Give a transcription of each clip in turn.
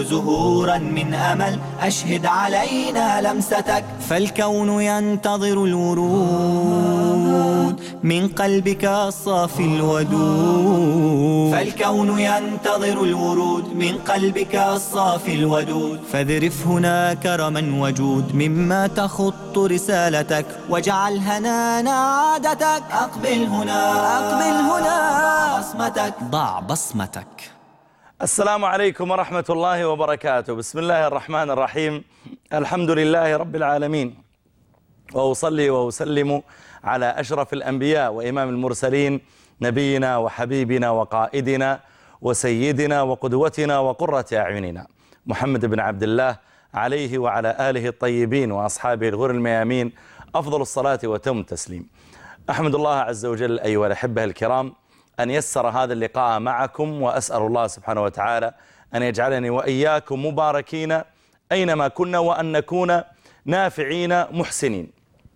زهورا من أمل، أشهد علينا لمستك. فالكون ينتظر الورود من قلبك الصافي الودود، فالكون ينتظر الورود من قلبك الصافي الودود. فاذرف هنا كرما وجود مما تخط رسالتك، واجعل هنانا عادتك. أقبل هنا، أقبل هنا، ضع بصمتك. السلام عليكم ورحمة الله وبركاته. بسم الله الرحمن الرحيم. الحمد لله رب العالمين، وأصلي وأسلم على أشرف الأنبياء وإمام المرسلين، نبينا وحبيبنا وقائدنا وسيدنا وقدوتنا وقرة أعيننا محمد بن عبد الله، عليه وعلى آله الطيبين وأصحابه الغر الميامين أفضل الصلاة وتم التسليم. أحمد الله عز وجل أيها الأحبة الكرام أن يسر هذا اللقاء معكم، وأسأل الله سبحانه وتعالى أن يجعلني وإياكم مباركين أينما كنا، وأن نكون نافعين محسنين.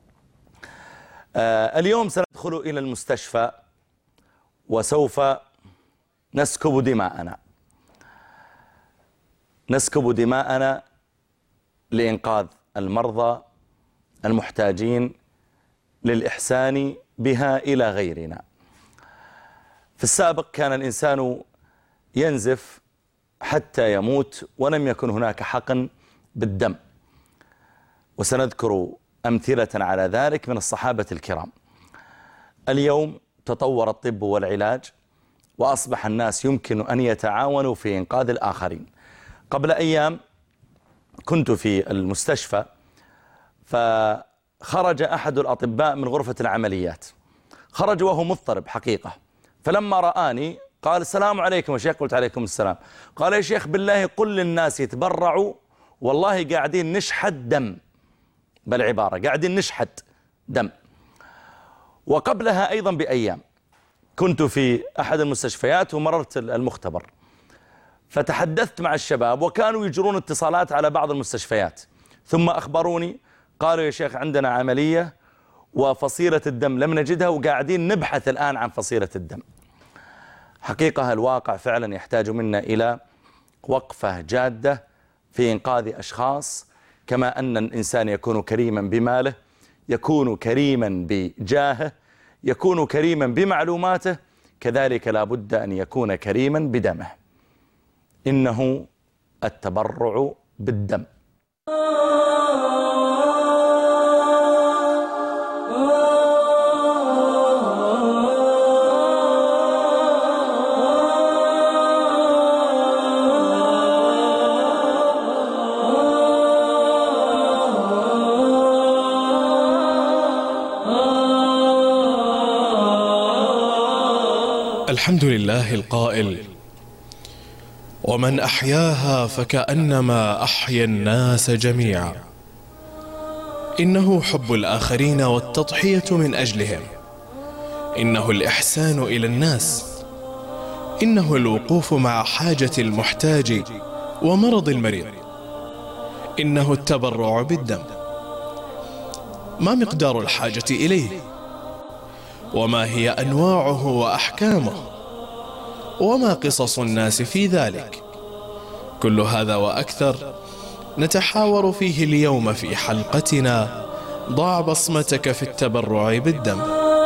اليوم سندخل إلى المستشفى وسوف نسكب دماءنا لإنقاذ المرضى المحتاجين للإحسان بها إلى غيرنا. في السابق كان الإنسان ينزف حتى يموت ولم يكن هناك حقن بالدم، وسنذكر أمثلة على ذلك من الصحابة الكرام. اليوم تطور الطب والعلاج، وأصبح الناس يمكن أن يتعاونوا في إنقاذ الآخرين. قبل أيام كنت في المستشفى، فخرج أحد الأطباء من غرفة العمليات، خرج وهو مضطرب حقيقة. فلما رآني قال: السلام عليكم يا شيخ. قلت: عليكم السلام. قال: يا شيخ بالله قل للناس يتبرعوا، والله قاعدين نشحت دم، بالعبارة قاعدين نشحت دم. وقبلها أيضا بأيام كنت في أحد المستشفيات ومررت المختبر، فتحدثت مع الشباب وكانوا يجرون اتصالات على بعض المستشفيات، ثم أخبروني قالوا: يا شيخ عندنا عملية وفصيلة الدم لم نجدها، وقاعدين نبحث الآن عن فصيلة الدم. حقيقة الواقع فعلا يحتاج منا إلى وقفة جادة في إنقاذ أشخاص. كما أن الإنسان يكون كريما بماله، يكون كريما بجاهه، يكون كريما بمعلوماته، كذلك لا بد أن يكون كريما بدمه. إنه التبرع بالدم. الحمد لله القائل: ومن أحياها فكأنما أحيا الناس جميعا. إنه حب الآخرين والتضحية من أجلهم، إنه الإحسان إلى الناس، إنه الوقوف مع حاجة المحتاج ومرض المريض، إنه التبرع بالدم. ما مقدار الحاجة إليه؟ وما هي أنواعه وأحكامه؟ وما قصص الناس في ذلك؟ كل هذا وأكثر نتحاور فيه اليوم في حلقتنا ضع بصمتك في التبرع بالدم.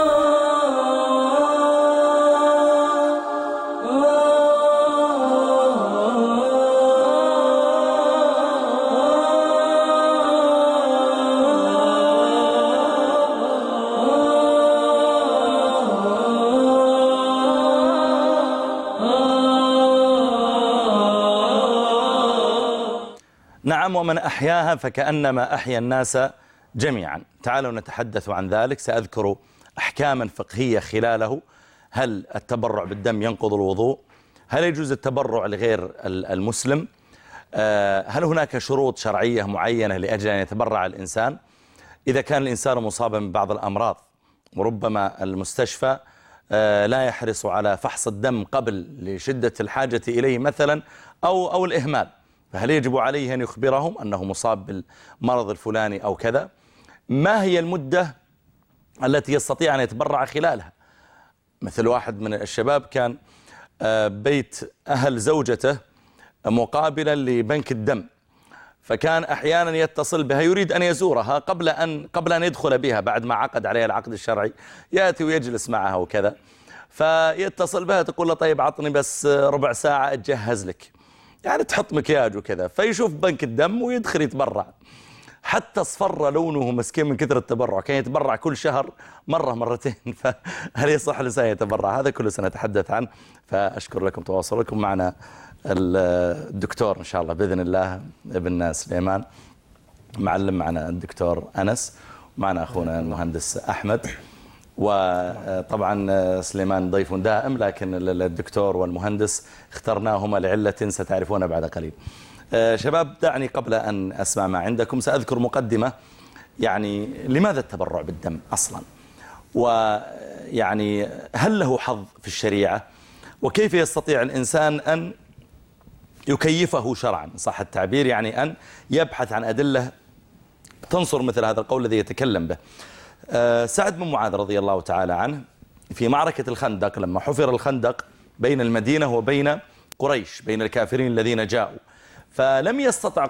نعم، ومن أحياها فكأنما أحيا الناس جميعا. تعالوا نتحدث عن ذلك. سأذكر أحكاما فقهية خلاله. هل التبرع بالدم ينقض الوضوء؟ هل يجوز التبرع لغير المسلم؟ هل هناك شروط شرعية معينة لأجل أن يتبرع الإنسان؟ إذا كان الإنسان مصابا ببعض الأمراض وربما المستشفى لا يحرص على فحص الدم قبل لشدة الحاجة إليه مثلا أو الإهمال، فهل يجب عليه أن يخبرهم أنه مصاب بالمرض الفلاني أو كذا؟ ما هي المدة التي يستطيع أن يتبرع خلالها؟ مثل واحد من الشباب كان بيت أهل زوجته مقابلا لبنك الدم، فكان أحيانا يتصل بها يريد أن يزورها قبل أن يدخل بها بعد ما عقد عليها العقد الشرعي، يأتي ويجلس معها وكذا، فيتصل بها تقول له طيب عطني بس ربع ساعة أتجهز لك، يعني تحط مكياج وكذا، فيشوف بنك الدم ويدخل يتبرع، حتى اصفر لونه مسكين من كثر التبرع، كان يتبرع كل شهر مرة مرتين. فهل يصح لسان يتبرع؟ هذا كله سنتحدث عنه. فأشكر لكم تواصلكم معنا. الدكتور إن شاء الله بإذن الله ابن سليمان، معلم معنا الدكتور أنس، معنا أخونا المهندس أحمد، وطبعا سليمان ضيف دائم، لكن الدكتور والمهندس اخترناهما لعلة ستعرفونها بعد قليل. شباب، دعني قبل أن أسمع ما عندكم سأذكر مقدمة، يعني لماذا التبرع بالدم أصلا، ويعني هل له حظ في الشريعة، وكيف يستطيع الإنسان أن يكيفه شرعا صح التعبير، يعني أن يبحث عن أدلة تنصر مثل هذا القول الذي يتكلم به. سعد بن معاذ رضي الله تعالى عنه في معركة الخندق، لما حفر الخندق بين المدينة وبين قريش، بين الكافرين الذين جاءوا، فلم يستطع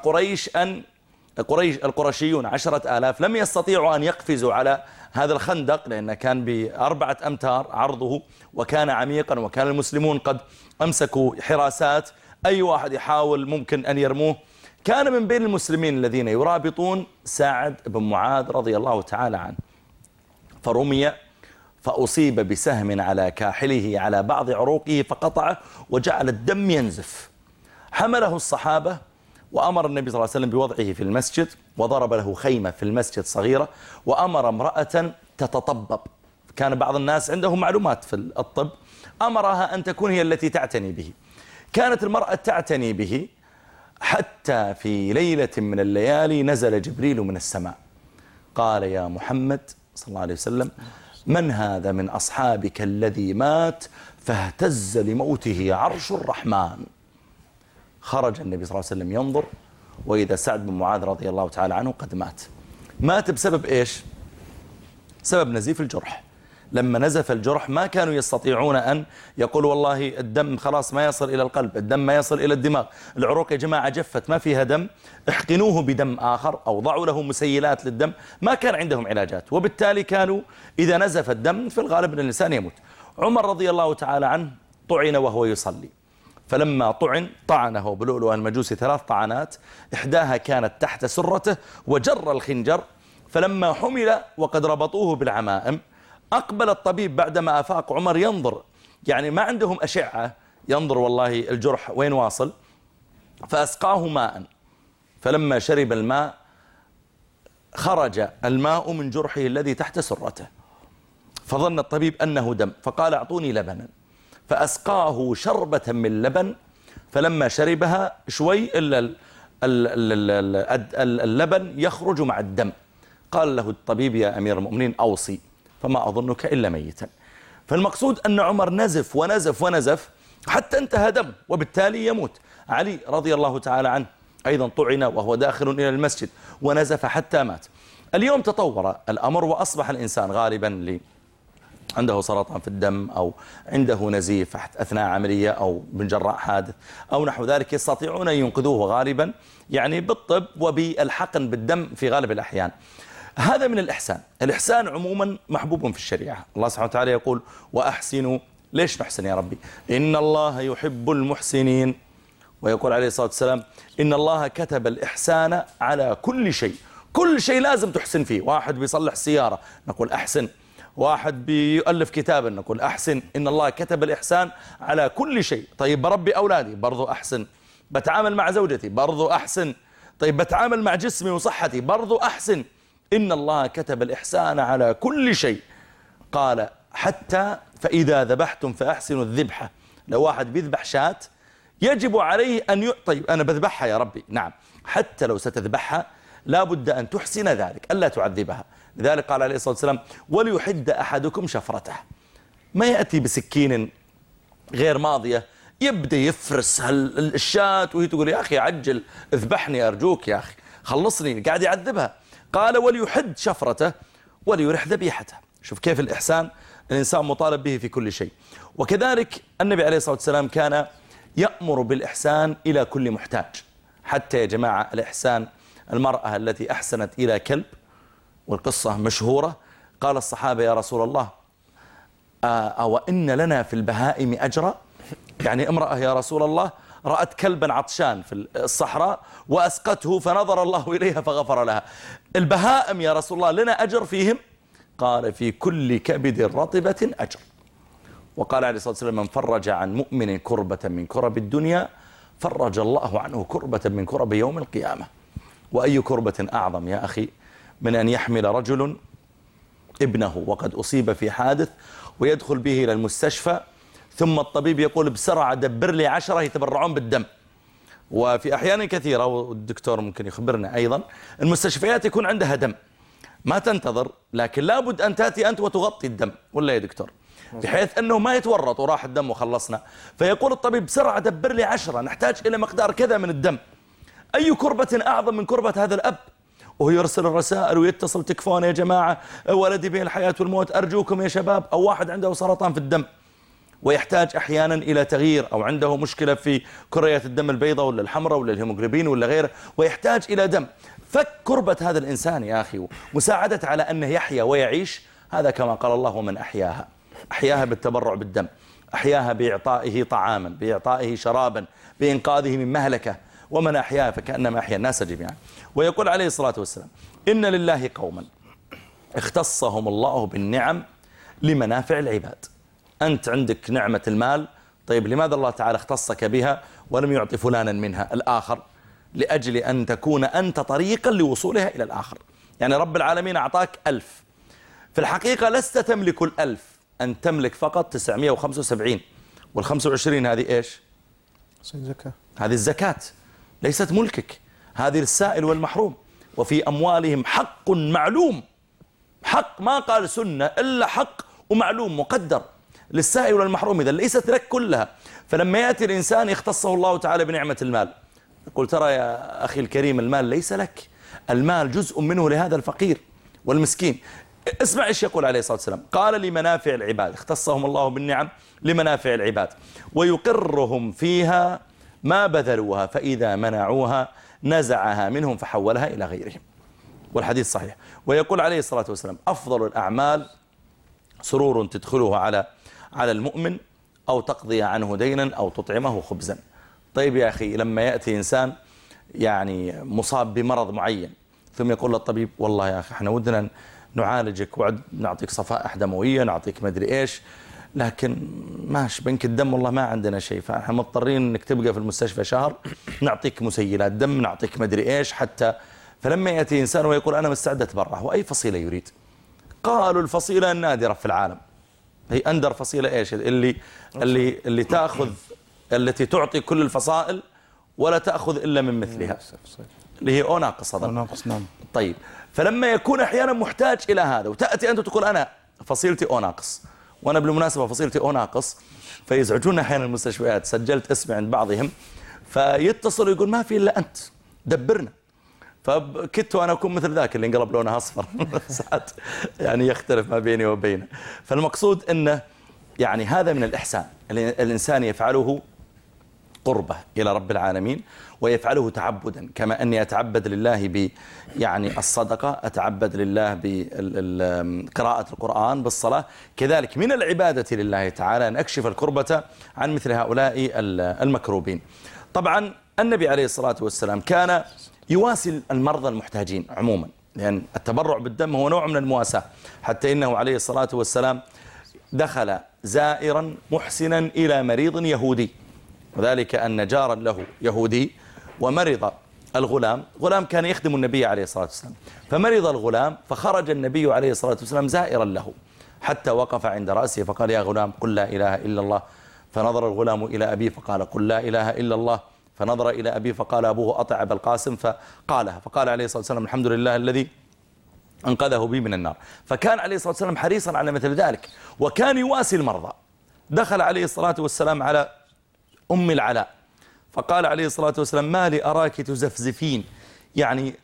القرشيون 10,000 لم يستطيعوا أن يقفزوا على هذا الخندق، لأنه كان ب4 أمتار عرضه وكان عميقا، وكان المسلمون قد أمسكوا حراسات، أي واحد يحاول ممكن أن يرموه. كان من بين المسلمين الذين يرابطون سعد بن معاذ رضي الله تعالى عنه، فرمي فأصيب بسهم على كاحله على بعض عروقه فقطعه وجعل الدم ينزف. حمله الصحابة وأمر النبي صلى الله عليه وسلم بوضعه في المسجد، وضرب له خيمة في المسجد صغيرة، وأمر امرأة تتطبب، كان بعض الناس عندهم معلومات في الطب، أمرها أن تكون هي التي تعتني به. كانت المرأة تعتني به حتى في ليلة من الليالي نزل جبريل من السماء قال: يا محمد صلى الله عليه وسلم، من هذا من أصحابك الذي مات فاهتز لموته عرش الرحمن؟ خرج النبي صلى الله عليه وسلم ينظر، وإذا سعد بن معاذ رضي الله تعالى عنه قد مات بسبب إيش؟ سبب نزيف الجرح. لما نزف الجرح ما كانوا يستطيعون أن يقولوا والله الدم خلاص ما يصل إلى القلب، الدم ما يصل إلى الدماغ، العروق يا جماعة جفت ما فيها دم، احقنوه بدم آخر أو ضعوا له مسيلات للدم. ما كان عندهم علاجات، وبالتالي كانوا إذا نزف الدم في الغالب أن الإنسان يموت. عمر رضي الله تعالى عنه طعن وهو يصلي، فلما طعنه بلؤلؤ المجوسي 3 طعنات، إحداها كانت تحت سرته وجر الخنجر، فلما حمل وقد ربطوه بالعمائم أقبل الطبيب بعدما أفاق عمر ينظر، يعني ما عندهم أشعة، ينظر والله الجرح وين واصل، فأسقاه ماء، فلما شرب الماء خرج الماء من جرحه الذي تحت سرته، فظن الطبيب أنه دم، فقال أعطوني لبنا، فأسقاه شربة من لبن، فلما شربها شوي إلا اللبن يخرج مع الدم. قال له الطبيب: يا أمير المؤمنين أوصي، فما أظنك إلا ميتا. فالمقصود أن عمر نزف ونزف ونزف حتى انتهى دم، وبالتالي يموت. علي رضي الله تعالى عنه أيضا طعن وهو داخل إلى المسجد ونزف حتى مات. اليوم تطور الأمر وأصبح الإنسان غالبا عنده سرطان في الدم أو عنده نزيف أثناء عملية أو من جراء حادث أو نحو ذلك، يستطيعون أن ينقذوه غالبا يعني بالطب وبالحقن بالدم في غالب الأحيان. هذا من الإحسان. الإحسان عموما محبوب في الشريعة. الله سبحانه وتعالى يقول: وأحسنوا. ليش نحسن يا ربي؟ إن الله يحب المحسنين. ويقول عليه الصلاة والسلام: إن الله كتب الإحسان على كل شيء. كل شيء لازم تحسن فيه. واحد بيصلح سيارة نقول أحسن، واحد بيؤلف كتابا نقول أحسن. إن الله كتب الإحسان على كل شيء. طيب بربي أولادي برضو أحسن، بتعامل مع زوجتي برضو أحسن، طيب بتعامل مع جسمي وصحتي برضو أحسن. إن الله كتب الإحسان على كل شيء. قال: حتى فإذا ذبحتم فأحسنوا الذبحة. لو واحد بيذبح شاة يجب عليه أن طيب أنا بذبحها يا ربي، نعم، حتى لو ستذبحها لا بد أن تحسن ذلك، ألا تعذبها. لذلك قال عليه الصلاة والسلام: وليحد أحدكم شفرته. ما يأتي بسكين غير ماضية يبدأ يفرس الشاة وهي تقول: يا أخي عجل، اذبحني أرجوك يا أخي، خلصني، قاعد يعذبها. قال: وليحد شفرته وليرح ذبيحته. شوف كيف الإحسان الإنسان مطالب به في كل شيء. وكذلك النبي عليه الصلاة والسلام كان يأمر بالإحسان إلى كل محتاج. حتى يا جماعة الإحسان، المرأة التي أحسنت إلى كلب، والقصة مشهورة، قال الصحابة يا رسول الله أو إن لنا في البهائم أجرا؟ يعني امرأة يا رسول الله رأت كلبا عطشان في الصحراء وأسقته فنظر الله إليها فغفر لها، البهائم يا رسول الله لنا أجر فيهم؟ قال في كل كبد رطبة أجر. وقال عليه الصلاة والسلام من فرج عن مؤمن كربة من كرب الدنيا فرج الله عنه كربة من كرب يوم القيامة. وأي كربة أعظم يا أخي من أن يحمل رجل ابنه وقد أصيب في حادث ويدخل به إلى المستشفى، ثم الطبيب يقول بسرعة دبر لي 10 يتبرعون بالدم. وفي أحيان كثيرة، والدكتور ممكن يخبرنا أيضا، المستشفيات يكون عندها دم، ما تنتظر، لكن لابد أن تأتي أنت وتغطي الدم، ولا يا دكتور؟ بحيث أنه ما يتورط وراح الدم وخلصنا. فيقول الطبيب بسرعة دبر لي 10، نحتاج إلى مقدار كذا من الدم. أي كربة أعظم من كربة هذا الأب، وهو يرسل الرسائل ويتصل تكفون يا جماعة، ولدي بين الحياة والموت أرجوكم يا شباب، أو واحد عنده سرطان في الدم ويحتاج أحيانا إلى تغيير، أو عنده مشكلة في كريات الدم البيضاء ولا الحمراء ولا الهيموغلوبين ولا غيره ويحتاج إلى دم. فك كربة هذا الإنسان يا أخي، مساعدة على أنه يحيا ويعيش، هذا كما قال الله ومن أحياها، أحياها بالتبرع بالدم، أحياها بإعطائه طعاما، بإعطائه شرابا، بإنقاذه من مهلكة، ومن أحياها فكأنما أحيا الناس جميعا. ويقول عليه الصلاة والسلام إن لله قوما اختصهم الله بالنعم لمنافع العباد. أنت عندك نعمة المال، طيب لماذا الله تعالى اختصك بها ولم يعطي فلانا منها الآخر؟ لأجل أن تكون أنت طريقا لوصولها إلى الآخر. يعني رب العالمين أعطاك 1000، في الحقيقة لست تملك 1000، أن تملك فقط 975، وال25 هذه إيش؟ زكاة. هذه الزكاة ليست ملكك، هذه للسائل والمحروم. وفي أموالهم حق معلوم، حق ما قال سنة إلا حق ومعلوم مقدر للسائل والمحروم، إذا ليست لك كلها. فلما يأتي الإنسان يختصه الله تعالى بنعمة المال، يقول ترى يا أخي الكريم المال ليس لك، المال جزء منه لهذا الفقير والمسكين. اسمع ايش يقول عليه الصلاة والسلام، قال لمنافع العباد، اختصهم الله بالنعم لمنافع العباد، ويقرهم فيها ما بذلوها فإذا منعوها نزعها منهم فحولها إلى غيرهم. والحديث صحيح. ويقول عليه الصلاة والسلام أفضل الأعمال سرور تدخله على المؤمن، أو تقضي عنه دينا، أو تطعمه خبزا. طيب يا أخي لما يأتي إنسان يعني مصاب بمرض معين، ثم يقول للطبيب والله يا أخي احنا ودنا نعالجك وعد نعطيك صفائح دموية، نعطيك مدري إيش، لكن ماش بنك الدم والله ما عندنا شيء، فاحنا مضطرين انك تبقى في المستشفى شهر، نعطيك مسيلات دم، نعطيك مدري إيش حتى. فلما يأتي إنسان ويقول أنا مستعد أتبرع، وأي فصيلة يريد؟ قالوا الفصيلة النادرة في العالم، هي أندر فصيلة إيش؟ اللي تأخذ، التي تعطي كل الفصائل ولا تأخذ إلا من مثلها، اللي هي أو ناقص. ناقص نعم. طيب فلما يكون أحيانا محتاج إلى هذا، وتأتي أنت تقول أنا فصيلتي أو ناقص، وأنا بالمناسبة فصيلتي أو ناقص، فيزعجون أحيانا المستشفيات، سجلت اسمي عند بعضهم فيتصل يقول ما في إلا أنت دبرنا، فكدت وأنا أكون مثل ذاك اللي انقلب لونه أصفر ساعات يعني يختلف ما بيني وبينه. فالمقصود أنه يعني هذا من الإحسان، الإنسان يفعله قربة إلى رب العالمين، ويفعله تعبدا، كما أني أتعبد لله يعني الصدقة، أتعبد لله بقراءة القرآن، بالصلاة، كذلك من العبادة لله تعالى أن أكشف الكربة عن مثل هؤلاء المكروبين. طبعا النبي عليه الصلاة والسلام كان يواسي المرضى المحتاجين عموما، لأن التبرع بالدم هو نوع من المواساة، حتى إنه عليه الصلاة والسلام دخل زائرا محسنا إلى مريض يهودي، وذلك أن جارا له يهودي ومرض الغلام، غلام كان يخدم النبي عليه الصلاة والسلام، فمرض الغلام، فخرج النبي عليه الصلاة والسلام زائرا له حتى وقف عند رأسه فقال يا غلام قل لا إله إلا الله، فنظر الغلام إلى أبيه فقال قل لا إله إلا الله، فنظر إلى أبيه فقال أبوه أطع أبا القاسم فقالها، فقال عليه الصلاة والسلام الحمد لله الذي أنقذه بي من النار. فكان عليه الصلاة والسلام حريصا على مثل ذلك، وكان يواسي المرضى. دخل عليه الصلاة والسلام على أم العلاء فقال عليه الصلاة والسلام ما لي أراك تزفزفين، يعني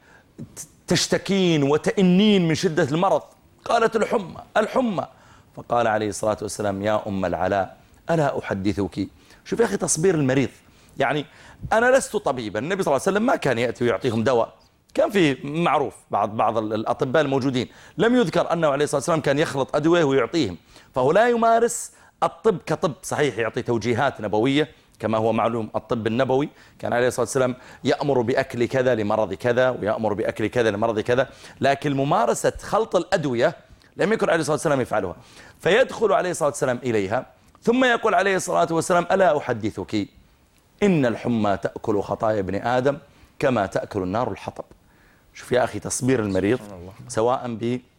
تشتكين وتئنين من شدة المرض. قالت الحمى الحمى. فقال عليه الصلاة والسلام يا أم العلاء ألا أحدثك شوف يا أخي تصبير المريض. يعني أنا لست طبيبا، النبي صلى الله عليه وسلم ما كان يأتي ويعطيهم دواء، كان في معروف بعض الأطباء الموجودين لم يذكر أنه عليه الصلاة والسلام كان يخلط أدوية ويعطيهم، فهو لا يمارس الطب كطب صحيح يعطي توجيهات نبوية كما هو معلوم. الطب النبوي كان عليه الصلاة والسلام يأمر بأكل كذا لمرض كذا ويأمر بأكل كذا لمرض كذا، لكن ممارسة خلط الأدوية لم يكن عليه الصلاة والسلام يفعلها. فيدخل عليه الصلاة والسلام إليها ثم يقول عليه الصلاة والسلام ألا أحدثك إن الحمى تأكل خطايا ابن آدم كما تأكل النار الحطب. شوف يا أخي تصبير المريض سواء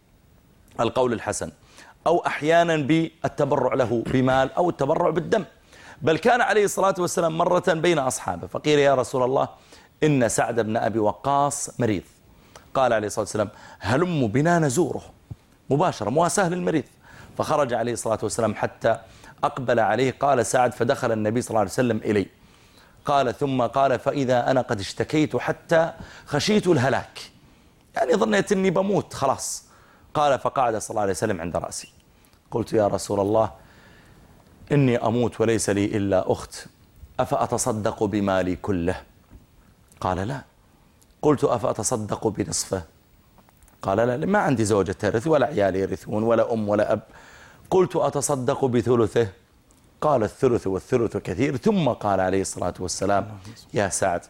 بالقول الحسن أو أحيانا بالتبرع له بمال أو التبرع بالدم. بل كان عليه الصلاة والسلام مرة بين أصحابه فقيل يا رسول الله إن سعد بن أبي وقاص مريض. قال عليه الصلاة والسلام هلم بنا نزوره مباشرة، مواساة للمريض. فخرج عليه الصلاة والسلام حتى أقبل عليه. قال سعد فدخل النبي صلى الله عليه وسلم إلي. قال ثم قال فإذا أنا قد اشتكيت حتى خشيت الهلاك، يعني ظنيت أني بموت خلاص. قال فقعد صلى الله عليه وسلم عند رأسي. قلت يا رسول الله إني أموت وليس لي إلا أخت، أفأتصدق بمالي كله؟ قال لا. قلت أفأتصدق بنصفه؟ قال لا، ما عندي زوجة ترث ولا عيال يرثون ولا أم ولا أب. قلت أتصدق بثلثه؟ قال الثلث والثلث كثير. ثم قال عليه الصلاة والسلام يا سعد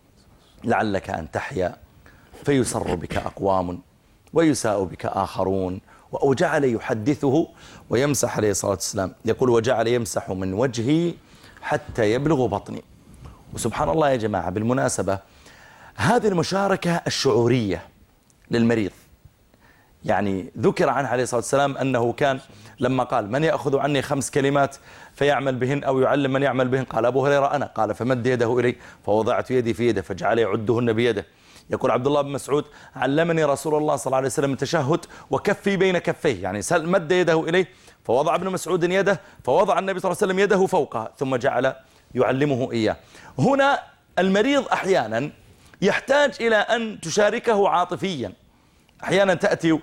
لعلك أن تحيا فيسر بك أقوام ويساء بك آخرون. وجعل يحدثه ويمسح عليه الصلاة والسلام، يقول وجعل يمسح من وجهي حتى يبلغ بطني. وسبحان الله يا جماعة بالمناسبة هذه المشاركة الشعورية للمريض، يعني ذكر عنه عليه الصلاة والسلام أنه كان لما قال من يأخذ عني 5 كلمات فيعمل بهن أو يعلم من يعمل بهن، قال أبو هريرة أنا. قال فمد يده إلي فوضعت يدي في يده فجعل يعدهن بيده. يقول عبد الله بن مسعود علمني رسول الله صلى الله عليه وسلم التشهد وكفي بين كفيه، يعني مد يده إليه فوضع ابن مسعود يده فوضع النبي صلى الله عليه وسلم يده فوقها ثم جعل يعلمه إياه. هنا المريض أحيانا يحتاج إلى أن تشاركه عاطفيا. أحيانا تأتي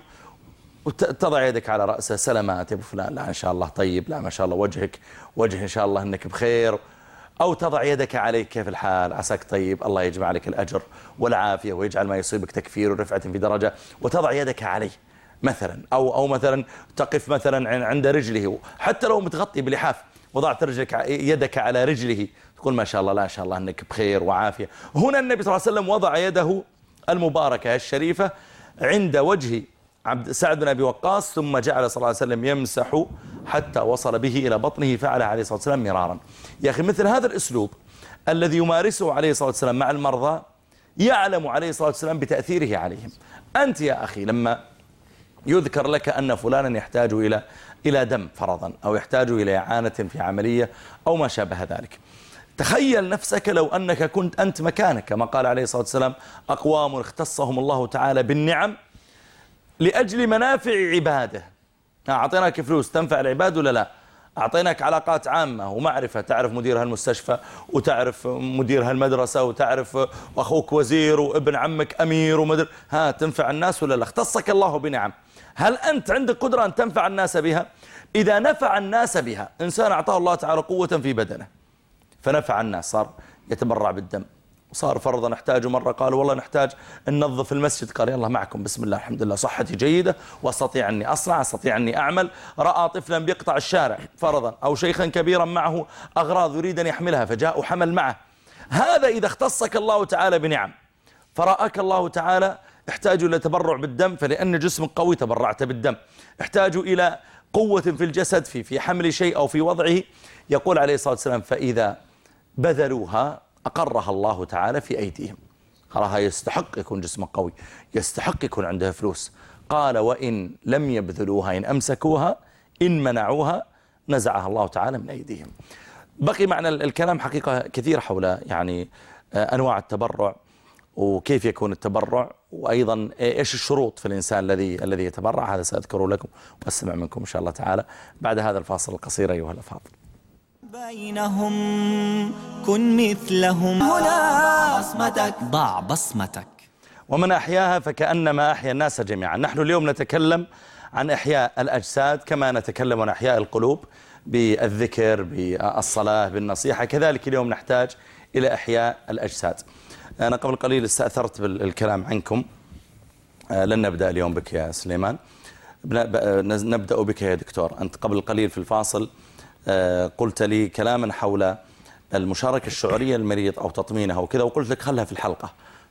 وتضع يدك على رأسه سلامات يا ابو فلان، لا إن شاء الله طيب، لا ما شاء الله وجه إن شاء الله أنك بخير. أو تضع يدك عليك كيف الحال، عساك طيب، الله يجمع لك الأجر والعافية ويجعل ما يصيبك تكفير ورفعة في درجة، وتضع يدك عليه مثلا. أو مثلا تقف مثلا عند رجله حتى لو متغطي بلحاف وضعت يدك على رجله تقول ما شاء الله لا إن شاء الله أنك بخير وعافية. هنا النبي صلى الله عليه وسلم وضع يده المباركة الشريفة عند وجه سعد بن أبي وقاص ثم جعل صلى الله عليه وسلم يمسح حتى وصل به إلى بطنه، فعل عليه الصلاة والسلام مرارا. يا أخي مثل هذا الأسلوب الذي يمارسه عليه الصلاة والسلام مع المرضى يعلم عليه الصلاة والسلام بتأثيره عليهم. أنت يا أخي لما يذكر لك أن فلانا يحتاج إلى دم فرضا أو يحتاج إلى إعانة في عملية أو ما شابه ذلك، تخيل نفسك لو أنك كنت أنت مكانك، كما قال عليه الصلاة والسلام أقوام اختصهم الله تعالى بالنعم لأجل منافع عباده. أعطيناك فلوس تنفع العباد ولا لا؟ أعطيناك علاقات عامة ومعرفة، تعرف مدير هالمستشفى وتعرف مدير هالمدرسة وتعرف أخوك وزير وابن عمك أمير ومدير، تنفع الناس ولا لا؟ اختصك الله بنعم، هل أنت عندك قدرة أن تنفع الناس بها؟ إذا نفع الناس بها، إنسان أعطاه الله تعالى قوة في بدنه فنفع الناس، صار يتبرع بالدم، وصار فرضا نحتاج مرة قالوا والله نحتاج ننظف المسجد، قال يلا معكم بسم الله الحمد لله صحتي جيدة واستطيع أني أصنع، استطيع أني أعمل. رأى طفلا بيقطع الشارع فرضا أو شيخا كبيرا معه أغراض يريد أن يحملها فجاء وحمل معه. هذا إذا اختصك الله تعالى بنعم، فرأك الله تعالى احتاج إلى تبرع بالدم فلأن جسم قوي تبرعت بالدم، احتاج إلى قوة في الجسد في حمل شيء أو في وضعه، يقول عليه الصلاة والسلام فإذا بذلوها أقرها الله تعالى في أيديهم. خلاها يستحق يكون جسمه قوي، يستحق يكون عنده فلوس. قال وإن لم يبذلوها إن أمسكوها إن منعوها نزعها الله تعالى من أيديهم. بقي معنا الكلام حقيقة كثير حول يعني أنواع التبرع وكيف يكون التبرع، وأيضا إيش الشروط في الإنسان الذي يتبرع. هذا سأذكره لكم وأسمع منكم إن شاء الله تعالى بعد هذا الفاصل القصير أيها الأفاضل. بينهم كن مثلهم، هنا بصمتك ضع بصمتك. ومن أحياها فكأنما أحيا الناس جميعا. نحن اليوم نتكلم عن إحياء الأجساد كما نتكلم عن إحياء القلوب، بالذكر، بالصلاة، بالنصيحة. كذلك اليوم نحتاج إلى إحياء الأجساد. أنا قبل قليل استأثرت بالكلام عنكم. لن نبدأ اليوم بك يا سليمان، نبدأ بك يا دكتور. أنت قبل قليل في الفاصل قلت لي كلاما حول المشاركة الشعورية للمريض أو تطمينه وكذا، وقلت لك خلها في الحلقة،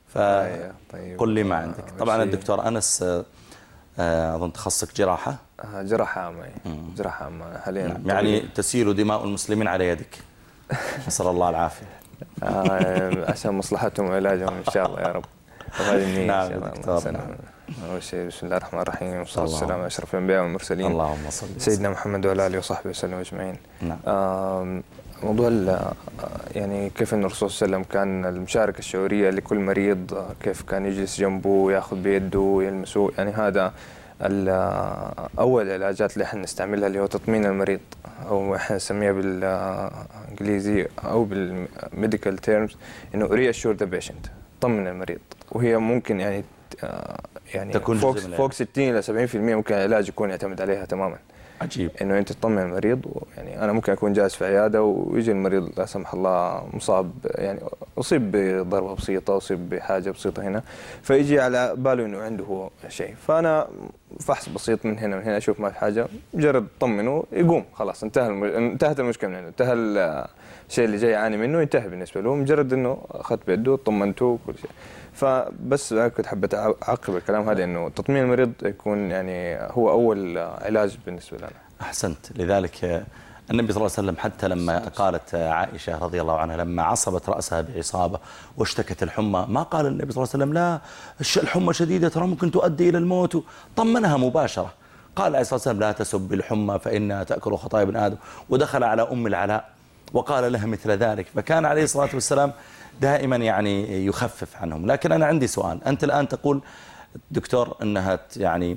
فقل لي ما عندك. طبعا الدكتور أنس أظن تخصصك جراحة. جراحة عامة. جراحة عامة حاليا. يعني تسيل دماء المسلمين على يدك. نسأل الله العافية. عشان مصلحتهم وعلاجهم إن شاء الله يا رب. نعم دكتور. أول شيء بسم الله الرحمن الرحيم، والصلاة والسلام على أشرف الأنبياء والمرسلين، اللهم صل سيدنا محمد وعلى آله وصحبه وسلم أجمعين. نعم. موضوع يعني كيف أن الرسول صلى الله عليه وسلم كان المشاركة الشعورية لكل مريض، كيف كان يجلس جنبه ويأخذ بيده ويلمسه، يعني هذا أول العلاجات اللي احنا نستعملها اللي هو تطمين المريض، أو احنا نسميها بالإنجليزي أو بالميديكال تيرمز إنه reassure the patient، طمن المريض. وهي ممكن يعني فوق 60 إلى 70% ممكن العلاج يكون يعتمد عليها تماما. عجيب. إنه أنت تطمن المريض. يعني أنا ممكن أكون جالس في عيادة ويجي المريض لا سمح الله مصاب، يعني أصيب بضربة بسيطة، أصيب بحاجة بسيطة هنا، فيجي على باله إنه عنده هو شيء، فأنا فحص بسيط من هنا أشوف ما في حاجة، مجرد طمنه يقوم خلاص، انتهت المشكلة من عنده، انتهى الشيء اللي جاي يعاني منه ينتهي بالنسبة له، مجرد إنه أخذت بيده طمنته وكل شيء. فبس كنت حبيت أعقب الكلام هذا إنه تطمين المريض يكون يعني هو أول علاج بالنسبة لنا. أحسنت. لذلك النبي صلى الله عليه وسلم حتى لما قالت عائشة رضي الله عنها لما عصبت رأسها بعصابة واشتكت الحمى، ما قال النبي صلى الله عليه وسلم لا الحمى شديدة ترى ممكن تؤدي إلى الموت، طمنها مباشرة. قال عليه الصلاة والسلام لا تسب الحمى فإنها تأكل خطايا ابن آدم، ودخل على أم العلاء وقال لها مثل ذلك. فكان عليه الصلاة والسلام دائما يعني يخفف عنهم. لكن أنا عندي سؤال. أنت الآن تقول دكتور أنها يعني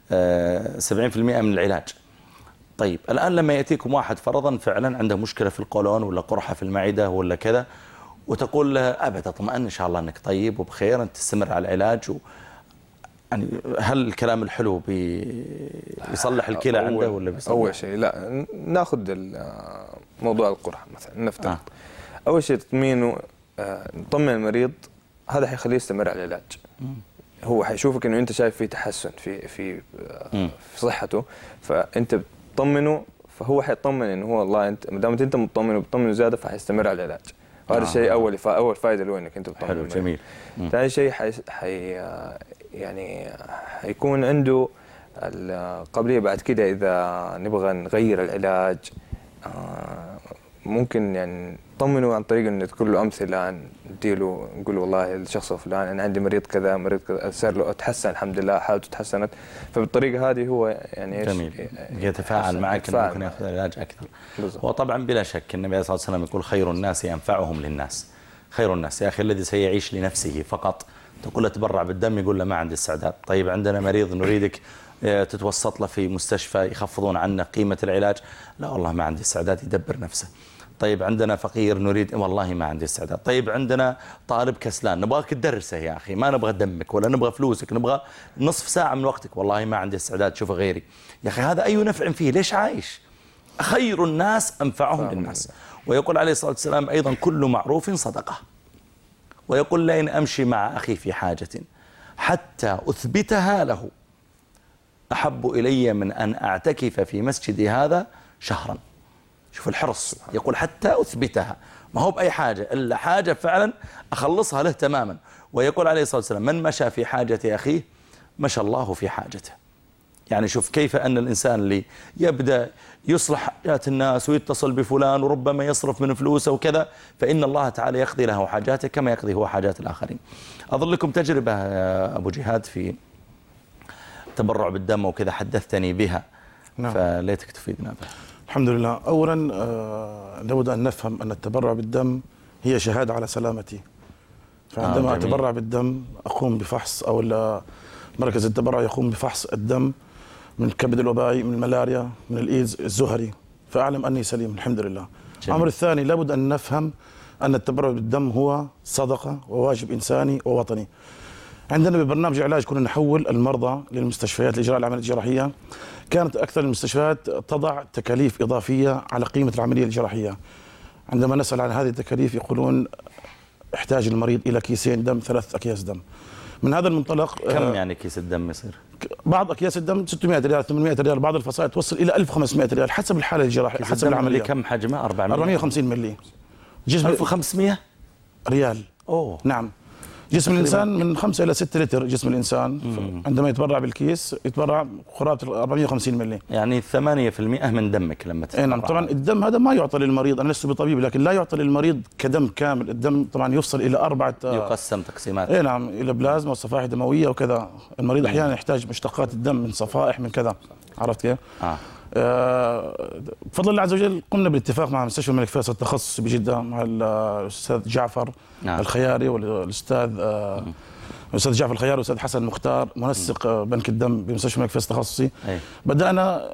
70% من العلاج. طيب الآن لما يأتيكم واحد فرضا فعلا عنده مشكلة في القولون ولا قرحة في المعدة ولا كذا، وتقول له أبدا اطمئن إن شاء الله أنك طيب وبخير، أنت تستمر على العلاج يعني هل الكلام الحلو بيصلح الكلى عنده ولا بيصلح؟ أول شيء لا، ناخذ موضوع القرحة مثلا نفترض. أول شيء تطمينه، نطمن المريض، هذا حيخليه يستمر على العلاج. هو حيشوفك انه انت شايف فيه تحسن في صحته، فانت بتطمنه، فهو حيطمن انه هو والله انت ما دام انت مطمن وبتطمنه زياده فحيستمر على العلاج. وهذا الشيء اول فائده له انك انت بتطمن. حلو جميل. ثاني شيء يعني حيكون عنده القابليه بعد كده اذا نبغى نغير العلاج، ممكن يعني نطمنه عن طريق انه نذكر له امثله، نديله نقول والله الشخص الفلاني انا عندي مريض كذا صار له تحسن الحمد لله، حالته تحسنت، فبالطريقه هذه هو يعني ايش جميل يتفاعل معك انه ممكن ياخذ العلاج اكثر. وطبعا بلا شك النبي صلى الله عليه وسلم يقول خير الناس انفعهم للناس. خير الناس يا اخي الذي سيعيش لنفسه فقط، تقول له تبرع بالدم يقول له ما عندي استعداد. طيب عندنا مريض نريدك تتوسط له في مستشفى يخفضون عنا قيمة العلاج، لا والله ما عندي استعداد يدبر نفسه. طيب عندنا فقير نريد، والله ما عندي استعداد. طيب عندنا طالب كسلان نبغاك تدرسه يا أخي، ما نبغى دمك ولا نبغى فلوسك، نبغى نصف ساعة من وقتك، والله ما عندي استعداد شوف غيري. يا أخي هذا أي نفع فيه؟ ليش عايش؟ خير الناس أنفعهم للناس. ويقول عليه الصلاة والسلام أيضا كل معروف صدقة. ويقول لئن أمشي مع أخي في حاجة حتى أثبتها له أحب إلي من أن أعتكف في مسجدي هذا شهرا. شوف الحرص، يقول حتى أثبتها، ما هو بأي حاجة إلا حاجة فعلا أخلصها له تماما. ويقول عليه الصلاة والسلام من مشى في حاجة أخيه مشى الله في حاجته. يعني شوف كيف أن الإنسان اللي يبدأ يصلح حاجات الناس ويتصل بفلان وربما يصرف من فلوسه وكذا، فإن الله تعالى يقضي له حاجاته كما يقضي هو حاجات الآخرين. أظن لكم تجربة يا أبو جهاد في تبرع بالدم وكذا حدثتني بها. نعم. فليتك تفيدنا بها. الحمد لله. أولا لابد أن نفهم أن التبرع بالدم هي شهادة على سلامتي. فعندما أتبرع بالدم أقوم بفحص، أو مركز التبرع يقوم بفحص الدم من الكبد الوبائي، من الملاريا، من الإيدز الزهري، فأعلم أني سليم الحمد لله. الأمر الثاني لابد أن نفهم أن التبرع بالدم هو صدقة وواجب إنساني ووطني. عندنا ببرنامج علاج كنا نحول المرضى للمستشفيات لإجراء العملية الجراحية. كانت أكثر المستشفيات تضع تكاليف إضافية على قيمة العملية الجراحية. عندما نسأل عن هذه التكاليف يقولون احتاج المريض إلى كيسين دم، 3 أكياس دم. من هذا المنطلق كم يعني كيس الدم يصير؟ بعض أكياس الدم 600 ريال 800 ريال، بعض الفصائل توصل إلى 1500 ريال حسب الحالة الجراحية حسب العملية. كم حجمه؟ 450 ملي. جسم 1500 ريال. أوه. نعم. جسم الإنسان من 5 إلى 6 لتر. جسم الإنسان عندما يتبرع بالكيس يتبرع قرابة 450 ملي، يعني 8% من دمك لما تتبرع. نعم. طبعا الدم هذا ما يعطى للمريض، أنا لست بطبيب، لكن لا يعطى للمريض كدم كامل. الدم طبعا يفصل إلى 4 يقسم تقسيمات. نعم، إلى بلازما وصفائح دموية وكذا. المريض أحيانا يحتاج مشتقات الدم من صفائح من كذا، عرفت كيف؟ بفضل الله عز وجل قمنا بالاتفاق مع مستشفى الملك فيصل التخصصي بجدة مع الأستاذ جعفر الخياري والأستاذ الأستاذ جعفر الخياري والأستاذ حسن مختار منسق بنك الدم بمستشفى الملك فيصل التخصصي. بدأنا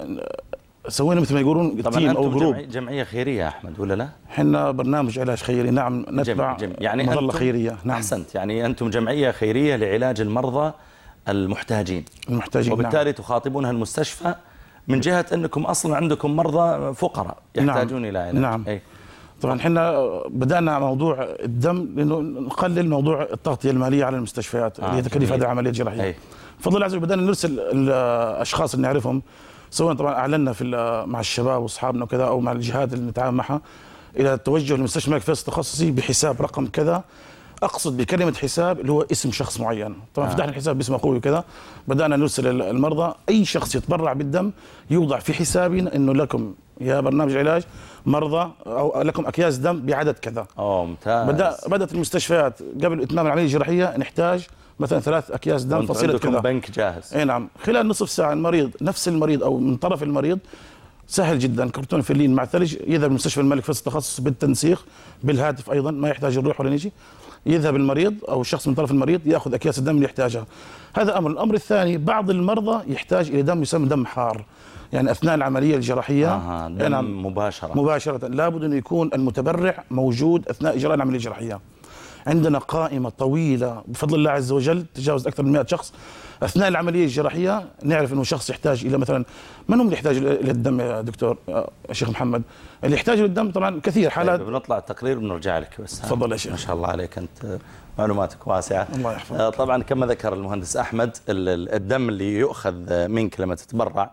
سوينا مثل ما يقولون تيم أو جروب. جمعية خيرية يا أحمد ولا لا؟ احنا برنامج علاج خيري، نعم. نتبع يعني مظلة خيرية. نعم. أحسنت. يعني أنتم جمعية خيرية لعلاج المرضى المحتاجين. وبالتالي نعم. تخاطبونها المستشفى من جهة أنكم أصلا عندكم مرضى فقراء يحتاجون إلى علاج. نعم. طبعا احنا بدأنا موضوع الدم لأنه نقلل موضوع التغطية المالية على المستشفيات اللي هي تكاليف هذه العملية الجراحية. بفضل الله عز وجل بدأنا نرسل الأشخاص اللي نعرفهم، سواء طبعا أعلنا مع الشباب وأصحابنا وكذا أو مع الجهات اللي نتعامل معها إلى التوجه لمستشفى الملك فيصل التخصصي بحساب رقم كذا. أقصد بكلمة حساب اللي هو اسم شخص معين. طبعا فتحنا الحساب باسم أخوي وكذا. بدأنا نرسل المرضى، أي شخص يتبرع بالدم يوضع في حسابنا إنه لكم يا برنامج علاج مرضى أو لكم أكياس دم بعدد كذا. ممتاز. بدأت المستشفيات قبل إتمام العملية الجراحية نحتاج مثلا 3 أكياس دم فصيلة كذا. بنك جاهز. نعم. خلال نصف ساعة المريض نفس المريض أو من طرف المريض سهل جدا، كرتون فلين مع ثلج يذهب لمستشفى الملك فيصل التخصص بالتنسيق بالهاتف، أيضا ما يحتاج نروح ولا نجي. يذهب المريض أو الشخص من طرف المريض يأخذ أكياس الدم اللي يحتاجها. هذا أمر. الأمر الثاني، بعض المرضى يحتاج إلى دم يسمى دم حار، يعني أثناء العملية الجراحية. دم مباشرة لابد أن يكون المتبرع موجود أثناء إجراء العملية الجراحية. عندنا قائمة طويلة بفضل الله عز وجل تجاوز أكثر من 100 شخص. أثناء العملية الجراحية نعرف أنه شخص يحتاج إلى مثلا، من هم اللي يحتاج إلى الدم يا دكتور شيخ محمد؟ اللي يحتاج للدم طبعا كثير حالات. بنطلع التقرير بنرجع لك بس. تفضل يا شيخ. ما شاء الله عليك، أنت معلوماتك واسعة. الله يحفظك. طبعا كما ذكر المهندس أحمد، الدم اللي يؤخذ منك لما تتبرع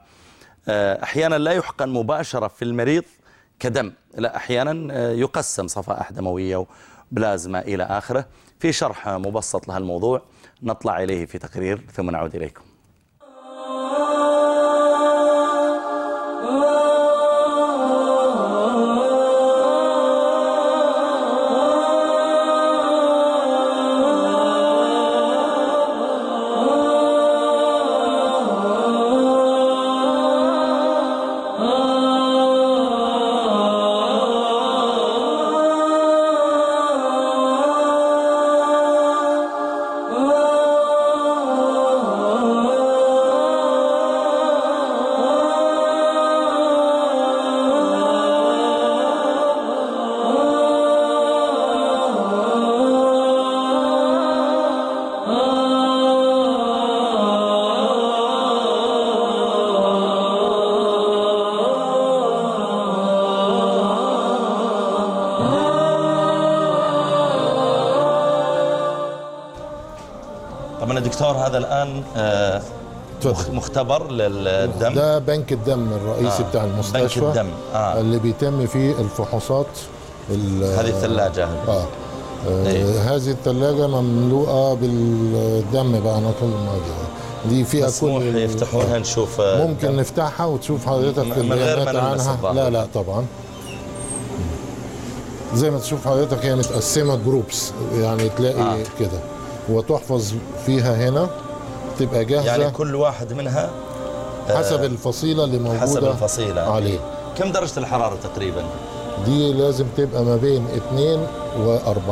أحيانا لا يحقن مباشرة في المريض كدم، لا، أحيانا يقسم صفائح دموية وبلازما إلى آخره. في شرح مبسط لهالموضوع نطلع إليه في تقرير ثم نعود إليكم. طبعا دكتور هذا الآن مختبر للدم. ده بنك الدم الرئيسي بتاع المستشفى. بنك الدم اللي بيتم فيه الفحوصات. هذه الثلاجة هذه الثلاجة مملوءة بالدم بقى على طول الماضي. دي فيها كل يفتحونها نشوف. ممكن نفتحها وتشوف حضرتك البيانات عنها. لا طبعا. زي ما تشوف حضرتك هي متقسمة جروبس، يعني تلاقي كده وتحفظ فيها هنا تبقى جاهزة. يعني كل واحد منها حسب الفصيلة اللي موجودة، حسب الفصيلة عليه. كم درجة الحرارة تقريبا؟ دي لازم تبقى ما بين 2 و4.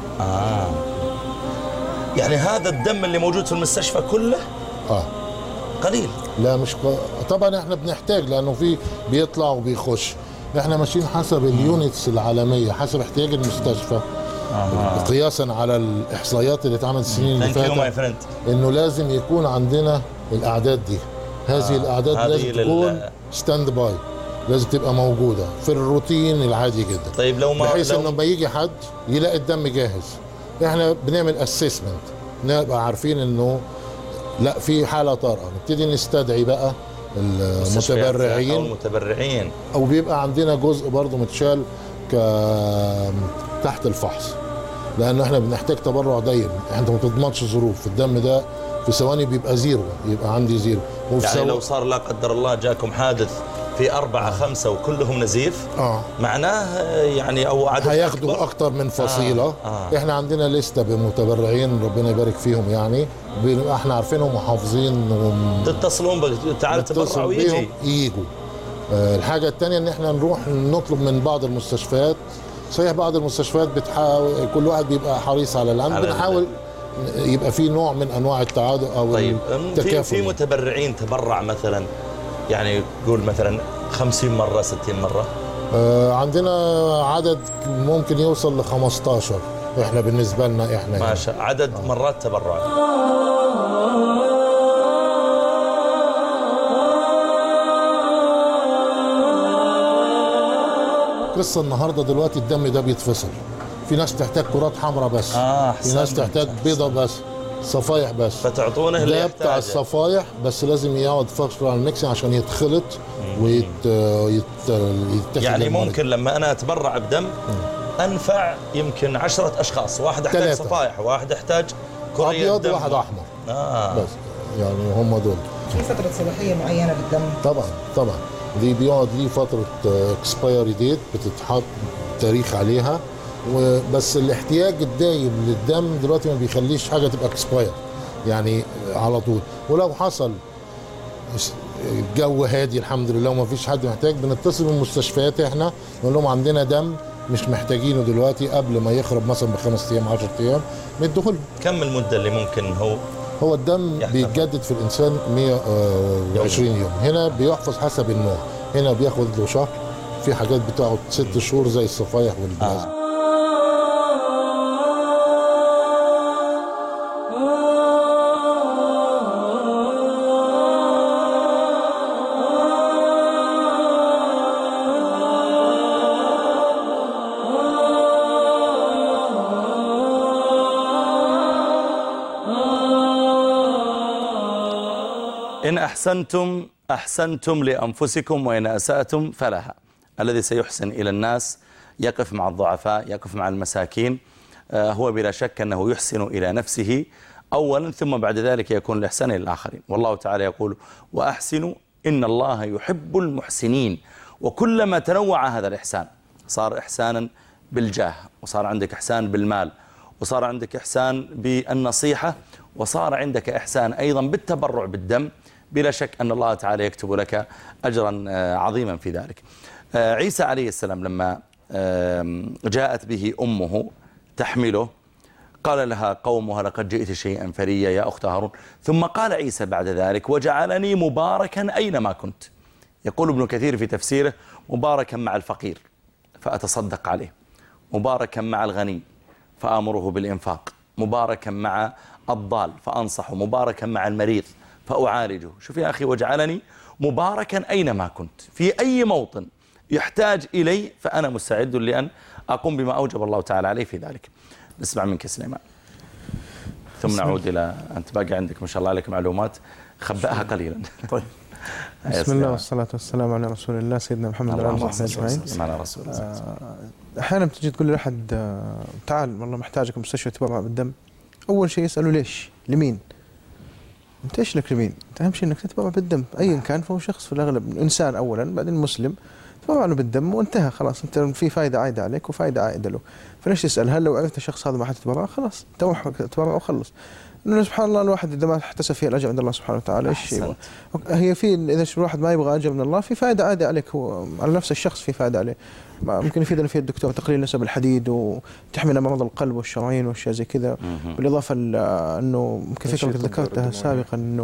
يعني هذا الدم اللي موجود في المستشفى كله قليل؟ لا مش طبعا احنا بنحتاج، لانه في بيطلع وبيخش. احنا ماشيين حسب اليونتس العالمية، حسب احتياج المستشفى. قياسا على الاحصائيات اللي اتعملت السنين اللي فاتت، انه لازم يكون عندنا الاعداد دي. هذه الاعداد لازم تكون ستاند باي، لازم تبقى موجوده في الروتين العادي جدا. طيب لو ما بحيث انه لما يجي حد يلاقي الدم جاهز. احنا بنعمل اسسمنت، نبقى عارفين انه لا في حاله طارئه، نبتدي نستدعي بقى المتبرعين او بيبقى عندنا جزء برضه متشال تحت الفحص، لانه احنا بنحتاج تبرع دايم. انت ما بتضمنش ظروف الدم ده، في ثواني بيبقى زيرو، يبقى عندي زيرو. يعني لو صار لا قدر الله جاكم حادث في 4 5 وكلهم نزيف، معناه يعني او عدد هياخدوا اكتر من فصيله. احنا عندنا لسته بمتبرعين ربنا يبارك فيهم، يعني احنا عارفينهم وحافظين تتصلون تعالوا تبرعوا ويجي يجوا. الحاجه الثانيه ان احنا نروح نطلب من بعض المستشفيات. صحيح بعض المستشفيات بتحاول، كل واحد بيبقى حريص على العمل، بنحاول يبقى في نوع من انواع التعاون او التكافل. في متبرعين تبرع مثلا، يعني قول مثلا 50 مرة 60 مرة. عندنا عدد ممكن يوصل ل 15 احنا بالنسبة لنا احنا ما شاء الله عدد مرات تبرع. قصة النهاردة دلوقتي الدم ده بيتفصل، في ناس تحتاج كرات حمراء بس، في ناس تحتاج بيضة بس، صفايح بس، فتعطونه اللي يحتاجه. بتاع الصفايح بس لازم يقعد فترة على الميكسين عشان يتخلط ويتاخد. يعني ممكن لما انا اتبرع بدم انفع يمكن 10 اشخاص، واحد يحتاج صفايح، واحد يحتاج كرية ابيض، واحد احمر. بس يعني هم دول. في فترة صلاحية معينة للدم؟ طبعا دي بيقعد ليه فترة اكسبايري ديت بتتحط تاريخ عليها، وبس الاحتياج الدايم للدم دلوقتي ما بيخليش حاجه تبقى اكسباير يعني على طول. ولو حصل الجو هادي الحمد لله وما فيش حد محتاج، بنتصل بالمستشفيات احنا نقول لهم عندنا دم مش محتاجينه دلوقتي، قبل ما يخرب مثلا ب5 ايام 10 ايام نديه لهم. كم المده اللي ممكن هو الدم بيتجدد في الانسان 120 يوم. هنا بيحفظ حسب النوع، هنا بياخد له شهر، في حاجات بتقعد 6 شهور زي الصفايح والبلازما. إن أحسنتم أحسنتم لأنفسكم وإن أسأتم فلها. الذي سيحسن إلى الناس يقف مع الضعفاء، يقف مع المساكين، هو بلا شك أنه يحسن إلى نفسه أولا، ثم بعد ذلك يكون الإحسان إلى الآخرين. والله تعالى يقول وأحسنوا إن الله يحب المحسنين. وكلما تنوع هذا الإحسان، صار إحسانا بالجاه، وصار عندك إحسان بالمال، وصار عندك إحسان بالنصيحة، وصار عندك إحسان أيضا بالتبرع بالدم، بلا شك أن الله تعالى يكتب لك أجرا عظيما في ذلك. عيسى عليه السلام لما جاءت به أمه تحمله، قال لها قومها لقد جئت شيئا فريا يا أخت هارون. ثم قال عيسى بعد ذلك وجعلني مباركا أينما كنت. يقول ابن كثير في تفسيره مباركا مع الفقير فأتصدق عليه، مباركا مع الغني فآمره بالإنفاق، مباركا مع الضال فأنصحه، مباركا مع المريض فأعالجه. شوف يا أخي وجعلني مباركا أينما كنت، في أي موطن يحتاج إلي فأنا مستعد لأن أقوم بما أوجب الله تعالى عليه في ذلك. نسمع منك سليمان ثم نعود إلى أنت باقي عندك ما شاء الله عليك معلومات، خبأها قليلا. طيب بسم الله والصلاة والسلام على رسول الله سيدنا محمد وعلى آله وصحبه أجمعين. أحيانا بتجي تقول لأحد تعال والله محتاجك مستشفى تبرع بالدم، أول شيء يسألوا ليش؟ لمين؟ أنت إيش لك لمين؟ أنت أهم شيء إنك تتبرع بالدم أيا كان، فهو شخص في الأغلب إنسان أولا بعدين مسلم، تبرع له بالدم وانتهى خلاص، أنت في فائدة عائدة عليك وفائدة عائدة له، فليش تسأل؟ هل لو عرفت الشخص هذا ما حتتبرع خلاص تبرع وخلص. إنه سبحان الله الواحد إذا ما احتسب فيه الأجر عند الله سبحانه وتعالى إيش هي في إذا الواحد ما يبغى أجر من الله في فائدة عائدة عليك، هو على نفس الشخص في فائدة عليه. ممكن يفيدنا فيه الدكتور تقليل نسب الحديد وتحمل أمراض القلب والشرايين وأشياء زي كذا، بالإضافة إنه كيف ذكرتها سابقا إنه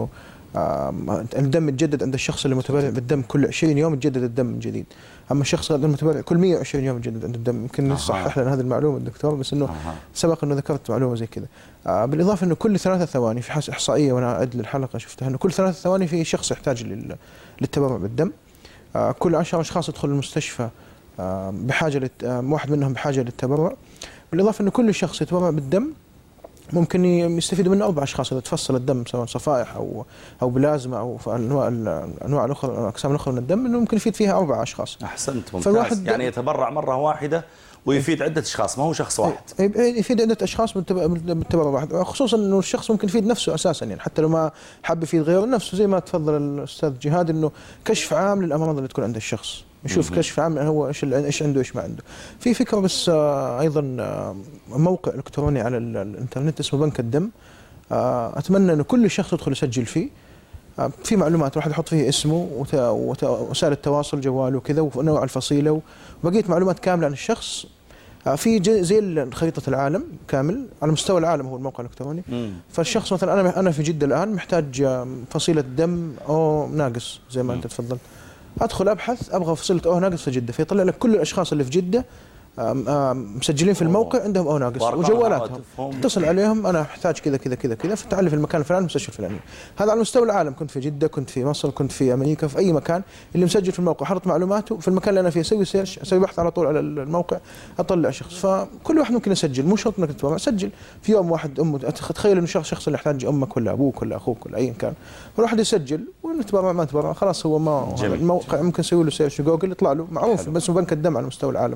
الدم يتجدد عند الشخص اللي متبرع بالدم كل 20 يوم يتجدد الدم من جديد. اما الشخص غير المتبرع كل 120 يوم يتجدد عند الدم. يمكن نصحح لنا هذه المعلومه الدكتور، بس انه سبق انه ذكرت معلومه زي كذا. بالاضافه انه كل 3 ثواني، في حاجه احصائيه وانا اعد للحلقه شفتها، انه كل 3 ثواني في شخص يحتاج للتبرع بالدم. كل 10 اشخاص يدخل المستشفى بحاجه واحد منهم بحاجه للتبرع. بالاضافه انه كل شخص يتبرع بالدم ممكن يستفيدوا منه 4 اشخاص اذا تفصل الدم، سواء صفائح او بلازما او انواع الاخرى، الاقسام الاخرى من الدم، انه ممكن يفيد فيها 4 اشخاص. احسنت، ممتاز. يعني يتبرع مره واحده ويفيد عده اشخاص، ما هو شخص واحد. يفيد عده اشخاص بالتبرع واحد، خصوصا انه الشخص ممكن يفيد نفسه اساسا، يعني حتى لو ما حب يفيد غيره نفسه، زي ما تفضل الاستاذ جهاد، انه كشف عام للامراض اللي تكون عند الشخص، يشوف كشف عام هو ايش عنده ايش ما عنده. في فكره بس ايضا موقع الكتروني على الانترنت اسمه بنك الدم، اتمنى انه كل شخص يدخل يسجل فيه. في معلومات الواحد يحط فيه اسمه ووسائل التواصل، جواله وكذا، ونوع الفصيله وبقيه معلومات كامله عن الشخص. في زي خريطه العالم كامل على مستوى العالم، هو الموقع الالكتروني. فالشخص مثلا انا في جده الان محتاج فصيله دم او ناقص زي ما انت تفضلت، ادخل ابحث ابغى فصيله او ناقص في جده، فيطلع لك كل الاشخاص اللي في جده مسجلين في الموقع عندهم او ناقص وجوالاتهم، تتصل عليهم انا احتاج كذا كذا كذا كذا، فتعال في المكان الفلاني المستشفى الفلاني. هذا على مستوى العالم، كنت في جده، كنت في مصر، كنت في امريكا، في اي مكان اللي مسجل في الموقع حط معلوماته في المكان اللي انا فيه، اسوي سيرش، اسوي بحث على طول على الموقع، اطلع شخص. فكل واحد ممكن يسجل، مو شرط انك تتبرع، سجل في يوم واحد امه، تخيل انه شخص اللي يحتاج امك ولا ابوك ولا اخوك ولا ايا كان، الواحد يسجل ونتبرع ما نتبرع خلاص، هو ما الموقع ممكن يسوي له سيرش جوجل يطلع له، معروف بس بنك الدم على مستوى العالم.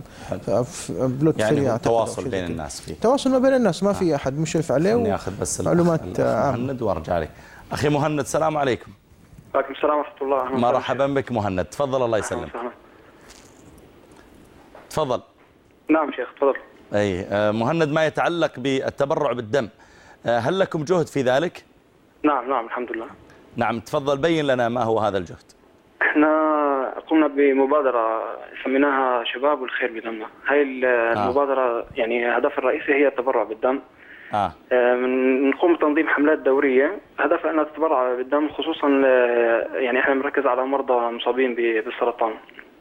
يعني التواصل بين الناس فيه، تواصل ما بين الناس، ما في احد مشرف عليه، ناخذ بس معلومات مهند وارجع لك. اخي مهند، السلام عليكم. وعليكم السلام ورحمه الله. مرحبا بك مهند، تفضل الله يسلمك. تفضل. نعم شيخ تفضل. اي مهند، ما يتعلق بالتبرع بالدم، هل لكم جهد في ذلك؟ نعم الحمد لله. نعم، تفضل بين لنا ما هو هذا الجهد. احنا قمنا بمبادرة سميناها شباب والخير بدمنا. هاي المبادرة يعني هدفها الرئيسي هي التبرع بالدم. نقوم بتنظيم حملات دورية هدفها أنها تتبرع بالدم، خصوصا يعني احنا بنركز على مرضى مصابين بالسرطان.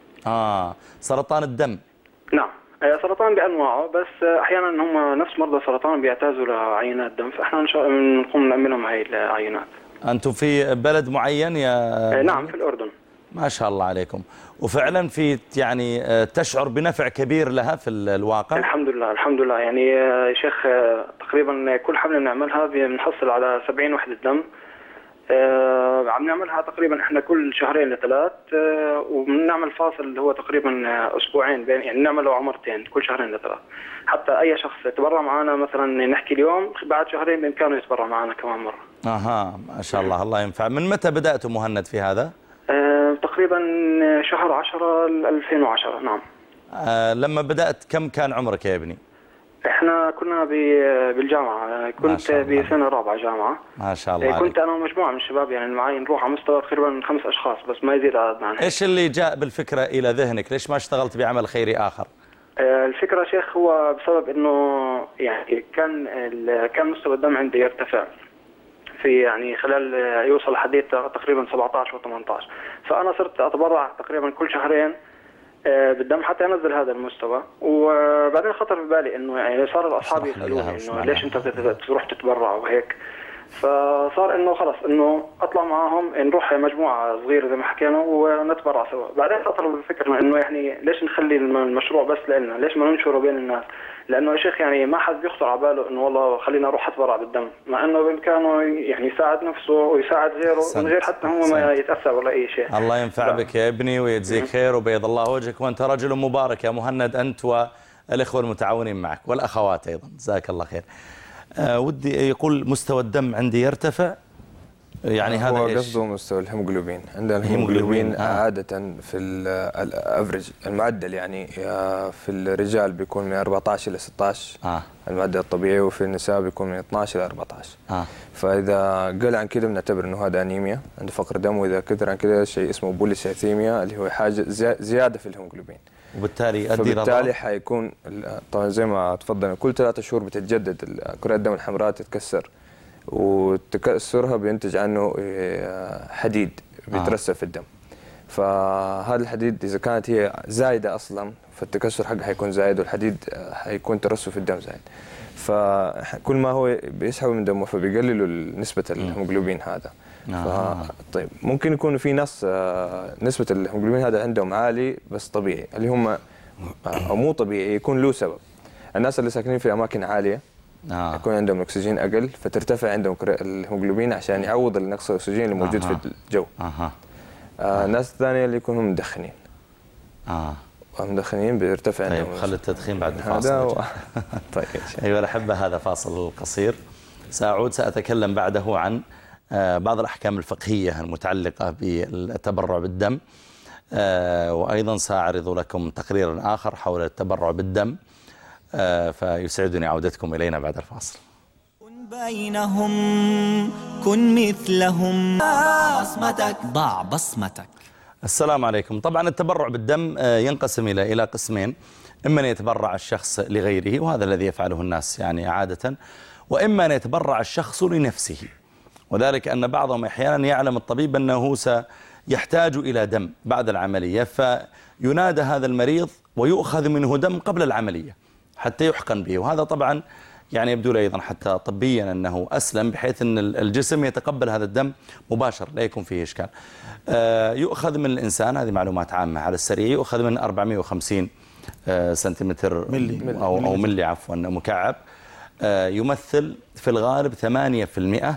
سرطان الدم. نعم، سرطان بأنواعه، بس أحيانا هم نفس مرضى السرطان بيعتازوا لعينات دم، فاحنا نقوم نأمن لهم هاي العينات. أنتم في بلد معين يا؟ نعم في الأردن. ما شاء الله عليكم. وفعلا في يعني تشعر بنفع كبير لها في الواقع؟ الحمد لله يعني يا شيخ تقريبا كل حملة بنعملها بنحصل على 70 وحدة دم. عم نعملها تقريبا احنا كل 2 ل3 وبنعمل فاصل اللي هو تقريبا اسبوعين بين، يعني نعمله عمرتين كل 2 ل3، حتى اي شخص يتبرع معنا مثلا نحكي اليوم بعد 2 بامكانه يتبرع معنا كمان مره. ما شاء الله، الله ينفع. من متى بدأتوا مهند في هذا؟ تقريبا شهر 10 2010. نعم. لما بدأت كم كان عمرك يا ابني؟ احنا كنا بالجامعة، كنت بسنة رابعة جامعة. ما شاء الله. كنت انا ومجموعة من الشباب يعني معي نروح على مستوى تقريبا 5 اشخاص بس ما يزيد عددنا عن هيك. ايش اللي جاء بالفكرة الى ذهنك؟ ليش ما اشتغلت بعمل خيري اخر؟ الفكرة شيخ هو بسبب انه يعني كان مستوى الدم عندي يرتفع في يعني خلال يوصل حديث تقريبا 17 و18، فانا صرت اتبرع تقريبا كل 2 بالدم حتى ينزل هذا المستوى. وبعدين خطر في بالي انه يعني صار اصحابي يسالوني انه ليش انت بتروح تتبرع وهيك، فصار انه خلص انه اطلع معاهم نروح مجموعه صغيره زي ما حكينا ونتبرع سوا. بعدين خطر بالفكره انه يعني ليش نخلي المشروع بس لنا، ليش ما ننشره بين الناس؟ لانه يا شيخ يعني ما حد بيخطر على باله انه والله خلينا اروح اتبرع بالدم، مع انه بامكانه يعني يساعد نفسه ويساعد غيره من غير حتى هو ما يتاثر ولا اي شيء. الله ينفع بك يا ابني ويجزيك خير وبيض الله وجهك، وانت رجل مبارك يا مهند، انت والاخوه المتعاونين معك والاخوات ايضا، جزاك الله خير. ودي يقول مستوى الدم عندي يرتفع، يعني هذا هو ايش؟ قصده مستوى الهيموغلوبين. عندنا الهيموغلوبين عادة في الافريج المعدل يعني في الرجال بيكون من 14 إلى 16 المعدل الطبيعي، وفي النساء بيكون من 12 إلى 14. فإذا قل عن كده بنعتبر إنه هذا أنيميا، عنده فقر دم، وإذا كثر عن كده شيء اسمه بوليسيثيميا اللي هو حاجة زيادة في الهيموغلوبين، فبالتالي حيكون طبعا زي ما تفضل كل 3 شهور بتتجدد كرات الدم الحمراء تتكسر وتكسرها بينتج عنه حديد بيترسب في الدم. فهذا الحديد إذا كانت هي زايدة أصلا فالتكسر حقها حيكون زايد والحديد حيكون ترسب في الدم زايد. فكل ما هو بيسحبوا من دمه فبيقللوا نسبة الهيموجلوبين هذا. طيب ممكن يكون في ناس نسبة الهيموجلوبين هذا عندهم عالي بس طبيعي، اللي هم أو مو طبيعي يكون له سبب. الناس اللي ساكنين في أماكن عالية يكون عندهم الأكسجين أقل فترتفع عندهم الهيموجلوبين عشان يعوض النقص الأكسجين اللي موجود في الجو. الناس الثانية اللي يكونوا مدخنين. مدخنين بيرتفع عندهم. طيب خلي التدخين بعد الفاصل. طيب أيها الأحبة هذا فاصل قصير، سأعود سأتكلم بعده عن بعض الأحكام الفقهية المتعلقة بالتبرع بالدم، وأيضا سأعرض لكم تقريرا آخر حول التبرع بالدم، فيسعدني عودتكم إلينا بعد الفاصل. كن بينهم كن مثلهم، بصمتك ضع بصمتك. السلام عليكم. طبعا التبرع بالدم ينقسم إلى قسمين، إما أن يتبرع الشخص لغيره وهذا الذي يفعله الناس يعني عادة، وإما أن يتبرع الشخص لنفسه، وذلك أن بعضهم أحيانا يعلم الطبيب أنه سيحتاج إلى دم بعد العملية فينادى هذا المريض ويؤخذ منه دم قبل العملية حتى يحقن به، وهذا طبعا يعني يبدو لي أيضا حتى طبيا أنه أسلم بحيث أن الجسم يتقبل هذا الدم مباشر لا يكون فيه إشكال. يؤخذ من الإنسان، هذه معلومات عامة على السريع، يؤخذ من 450 سنتيمتر أو ملي عفوا مكعب، يمثل في الغالب 8%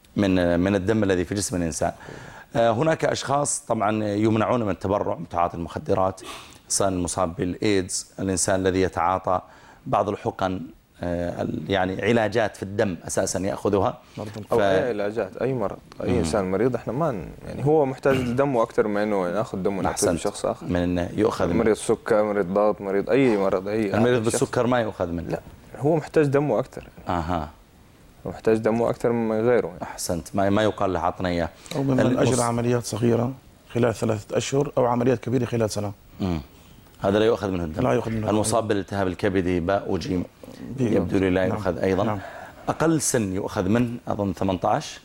من الدم الذي في جسم الإنسان. هناك أشخاص طبعا يمنعون من التبرع، متعاطي المخدرات، الإنسان المصاب بالإيدز، الإنسان الذي يتعاطى بعض الحقن، يعني علاجات في الدم أساسا يأخذها أو أي علاجات، أي مرض، أي إنسان مريض إحنا ما يعني هو محتاج لدمه أكثر من إنه ناخذ دمه نعطيه لشخص آخر، من إنه يؤخذ مريض سكر، مريض ضغط، مريض أي مرض، أي المريض بالسكر ما يؤخذ منه، لا هو محتاج دمه أكثر. هو محتاج دمه أكثر من غيره. أحسنت، ما يقال له عطنا إياه. أو من أجل عمليات صغيرة خلال 3 أشهر أو عمليات كبيرة خلال سنة. هذا لا يؤخذ منه الدم. لا يؤخذ منه. المصاب بالالتهاب الكبدي باء وجيم يبدو لي لا يؤخذ أيضا. نعم. أقل سن يؤخذ منه أظن 18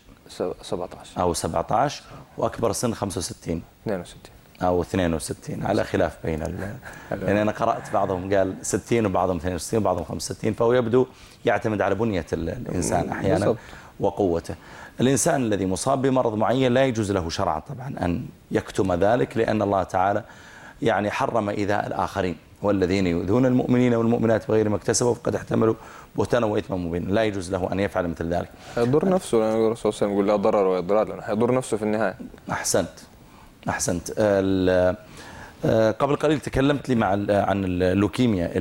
17 أو 17، وأكبر سن 65 62 أو 62 على خلاف بين يعني أنا قرأت بعضهم قال 60 وبعضهم 62 وبعضهم 65، فهو يبدو يعتمد على بنية الإنسان أحيانا وقوته. الإنسان الذي مصاب بمرض معين لا يجوز له شرعا طبعا أن يكتم ذلك، لأن الله تعالى يعني حرم إيذاء الآخرين، والذين يؤذون المؤمنين والمؤمنات بغير ما اكتسبوا فقد احتملوا بهتانا وإثما مبينا، لا يجوز له أن يفعل مثل ذلك. يضر نفسه، لأن الرسول صلى الله عليه وسلم يقول لا ضرر ولا ضرار، لأنه حيضر نفسه في النهاية. أحسنت. قبل قليل تكلمت لي عن اللوكيميا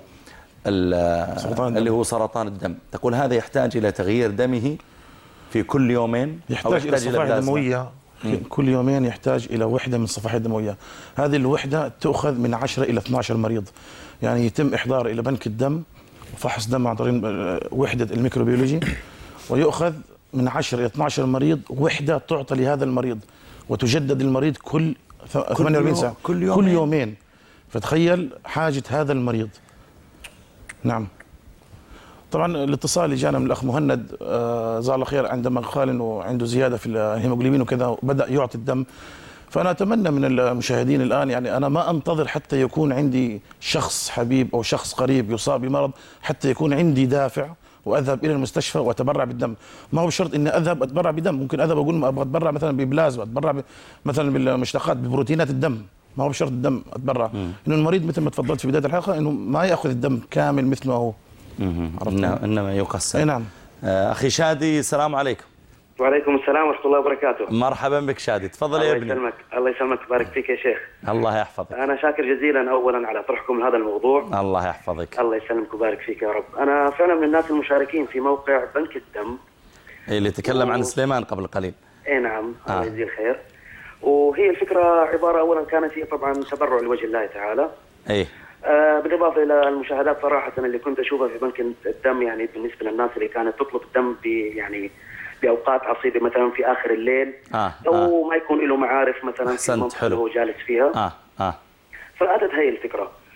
اللي هو سرطان الدم، تقول هذا يحتاج إلى تغيير دمه في كل يومين، يحتاج إلى صفائح دموية كل يومين، يحتاج إلى وحدة من الصفائح الدموية. هذه الوحدة تأخذ من 10 إلى 12 مريض، يعني يتم إحضار إلى بنك الدم وفحص دم عن طريق وحدة الميكروبيولوجي، ويؤخذ من 10 إلى 12 مريض وحدة تعطى لهذا المريض، وتجدد المريض كل 48 ساعة كل يومين. فتخيل حاجة هذا المريض. نعم. طبعا الاتصال اللي جانا من الأخ مهند جزاه الله خير عندما قال إنه عنده زيادة في الهيموجلوبين وكذا وبدأ يعطي الدم، فأنا أتمنى من المشاهدين الآن، يعني أنا ما أنتظر حتى يكون عندي شخص حبيب أو شخص قريب يصاب بمرض حتى يكون عندي دافع وأذهب إلى المستشفى وأتبرع بالدم. ما هو بشرط إني أذهب أتبرع بدم، ممكن أذهب أقول أبغى أتبرع مثلا ببلازما، أتبرع مثلا بالمشتقات ببروتينات الدم، ما هو بشرط الدم أتبرع. إنه المريض مثل ما تفضلت في بداية الحلقة إنه ما يأخذ الدم كامل مثل ما هو، إنما يقسم. أي نعم. أخي شادي السلام عليكم. وعليكم السلام ورحمة الله وبركاته. مرحبا بك شادي، تفضل يا ابني. الله يسلمك بارك فيك يا شيخ. الله يحفظك. أنا شاكر جزيلا أولا على طرحكم لهذا الموضوع. الله يحفظك. الله يسلمك وبارك فيك يا رب. أنا فعلا من الناس المشاركين في موقع بنك الدم اللي تكلم عن سليمان قبل قليل. اي نعم. الله يجزيه الخير. وهي الفكرة عبارة أولا كانت هي طبعا تبرع لوجه الله تعالى. ايه. بالإضافة إلى المشاهدات صراحة اللي كنت أشوفها في بنك الدم، يعني بالنسبة للناس اللي كانت تطلب الدم يعني بأوقات عصيبة مثلا في آخر الليل أو ما يكون له معارف مثلا في المنطقة اللي هو جالس فيها. فأتت هي الفكرة.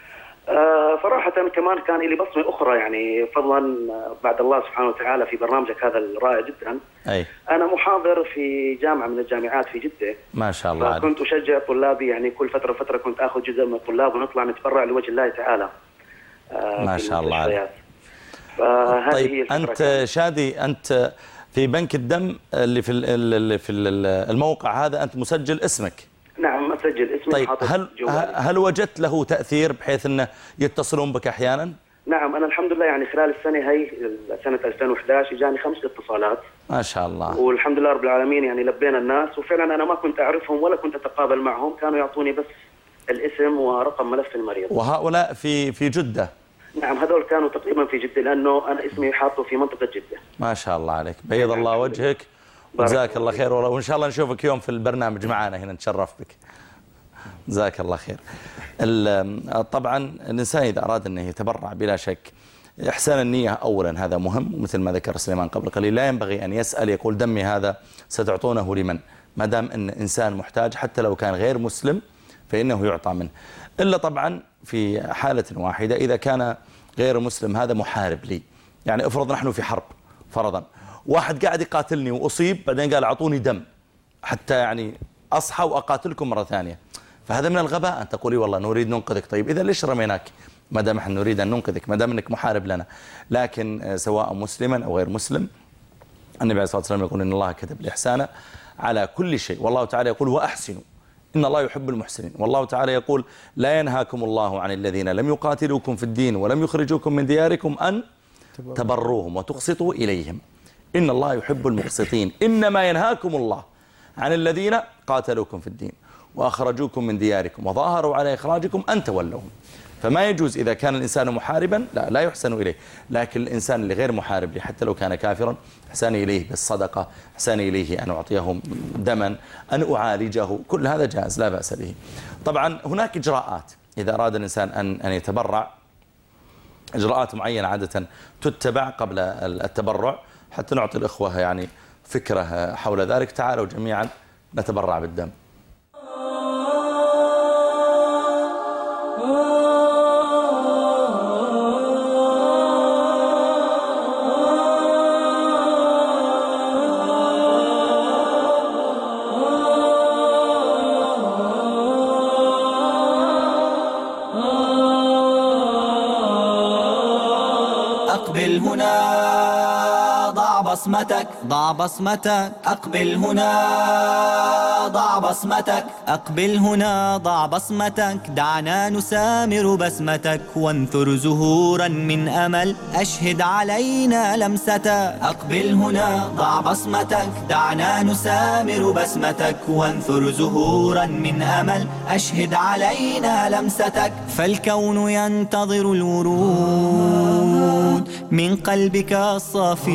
صراحة كمان كان لي بصمة أخرى يعني فضلا بعد الله سبحانه وتعالى في برنامجك هذا الرائع جدا. أي. أنا محاضر في جامعة من الجامعات في جدة. ما شاء الله. كنت أشجع طلابي يعني كل فترة كنت أخذ جزء من الطلاب ونطلع نتبرع لوجه الله تعالى. ما شاء الله عليك. طيب أنت شادي، أنت في بنك الدم اللي في الموقع هذا أنت مسجل اسمك؟ نعم مسجل اسمي. طيب هل وجدت له تأثير بحيث أنه يتصلون بك أحيانا؟ نعم أنا الحمد لله يعني خلال السنة هي سنة 2011 جاني 5 اتصالات. ما شاء الله. والحمد لله رب العالمين يعني لبينا الناس، وفعلا أنا ما كنت أعرفهم ولا كنت أتقابل معهم، كانوا يعطوني بس الاسم ورقم ملف المريض. وهؤلاء في جدة؟ نعم هذول كانوا تقريبا في جدة لأنه أنا اسمي حاطه في منطقة جدة. ما شاء الله عليك، بيض الله وجهك وجزاك الله خير، وإن شاء الله نشوفك يوم في البرنامج معنا هنا نتشرف بك. جزاك الله خير. طبعا الإنسان إذا أراد أنه يتبرع بلا شك إحسان النية أولا هذا مهم، ومثل ما ذكر سليمان قبل قليل لا ينبغي أن يسأل يقول دمي هذا ستعطونه لمن، ما دام أن إنسان محتاج حتى لو كان غير مسلم فإنه يعطى منه، إلا طبعا في حالة واحدة إذا كان غير مسلم هذا محارب لي. يعني افرض نحن في حرب فرضا، واحد قاعد يقاتلني وأصيب بعدين قال أعطوني دم حتى يعني أصحى وأقاتلكم مرة ثانية، فهذا من الغباء أن تقولي والله نريد ننقذك. طيب إذا ليش رميناك ما دام احنا نريد أن ننقذك، ما دام أنك محارب لنا؟ لكن سواء مسلما أو غير مسلم النبي عليه الصلاة والسلام يقول إن الله كتب الإحسان على كل شيء، والله تعالى يقول وأحسنوا إن الله يحب المحسنين، والله تعالى يقول لا ينهاكم الله عن الذين لم يقاتلوكم في الدين ولم يخرجوكم من دياركم أن تبروهم وتقسطوا إليهم إن الله يحب المقسطين، إنما ينهاكم الله عن الذين قاتلوكم في الدين وأخرجوكم من دياركم وظاهروا على إخراجكم أن تولوهم. فما يجوز إذا كان الإنسان محاربا لا يحسن إليه، لكن الإنسان اللي غير محارب حتى لو كان كافرا إحسان إليه بالصدقة، إحسان إليه أن أعطيه دما، أن أعالجه، كل هذا جائز لا بأس به. طبعا هناك إجراءات إذا أراد الإنسان أن يتبرع، إجراءات معينة عادة تتبع قبل التبرع حتى نعطي الإخوة يعني فكرة حول ذلك. تعالوا جميعا نتبرع بالدم. أقبل هنا ضع بصمتك، ضع بصمتك، أقبل هنا ضع بصمتك، أقبل هنا ضع بصمتك، دعنا نسامر بسمتك وانثر زهورا من أمل أشهد علينا لمستك. أقبل هنا ضع بصمتك، دعنا نسامر بسمتك وانثر زهورا من أمل أشهد علينا لمستك. فالكون ينتظر الورود من قلبك الصافي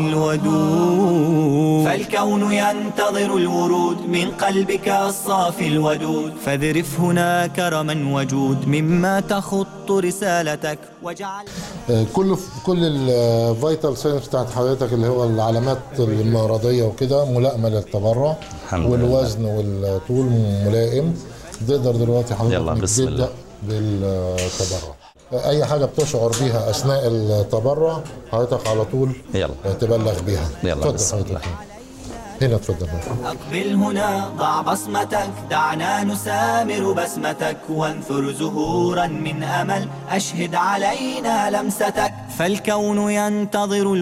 الودود، فالكون ينتظر الورود من قلبك الصافي الودود، فاذرف هنا كرما وجود مما تخط رسالتك وجعل كل الفيتال ساينس بتاعت حضرتك اللي هو العلامات المرضية وكده ملائمة للتبرع، والوزن والطول ملائم. تقدر دلوقتي حضرتك تبدأ بالتبرع. اي حاجه بتشعر بيها اثناء التبرع حضرتك على طول تبلغ بيها. اتفضل حضرتك هنا، اتفضل. أقبل هنا ضع بصمتك، دعنا نسامر بسمتك وانثر زهورا من أمل أشهد علينا لمستك. فالكون ينتظر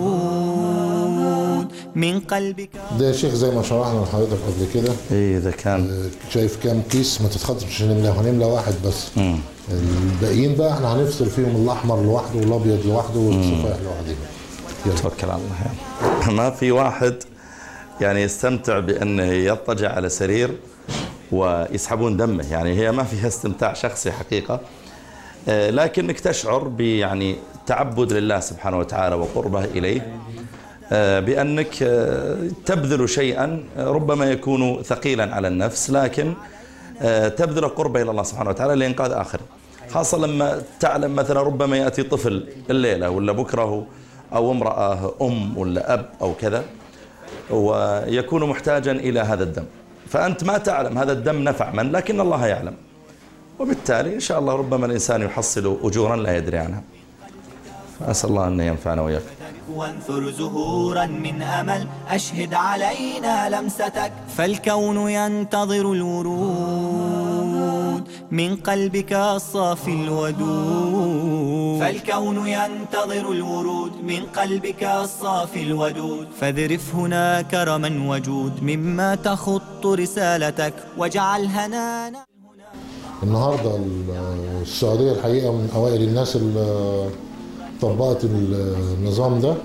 الورود من قلبك. ده يا شيخ زي ما شرحنا لحضرتك قبل كده. ايه ده كان شايف كام كيس؟ ما تتخطش مش هنملى واحد بس. الباقيين بقى احنا هنفصل فيهم الأحمر لوحده والأبيض لوحده والصفائح لوحده. توكل على الله. ما في واحد يعني يستمتع بأنه يضطجع على سرير ويسحبون دمه، يعني هي ما فيها استمتاع شخصي حقيقة، لكنك تشعر يعني تعبد لله سبحانه وتعالى وقربه إليه، بأنك تبذل شيئا ربما يكون ثقيلا على النفس، لكن تبذل قربه إلى الله سبحانه وتعالى لإنقاذ آخر. خاصة لما تعلم مثلا ربما يأتي طفل الليلة ولا بكره، أو امرأة أم ولا أب أو كذا، ويكون محتاجا إلى هذا الدم، فأنت ما تعلم هذا الدم نفع من، لكن الله يعلم. وبالتالي إن شاء الله ربما الإنسان يحصل أجورا لا يدري عنها. أسأل الله أن ينفعنا وإياك. وانثر زهورا من أمل أشهد علينا لمستك، فالكون ينتظر الورود من قلبك الصافي الودود، فالكون ينتظر الورود من قلبك الصافي الودود، فاذرف هنا كرما وجود مما تخط رسالتك واجعل هنانا. النهارده السعودية الحقيقة من أوائل الناس اللي طبقت النظام ده.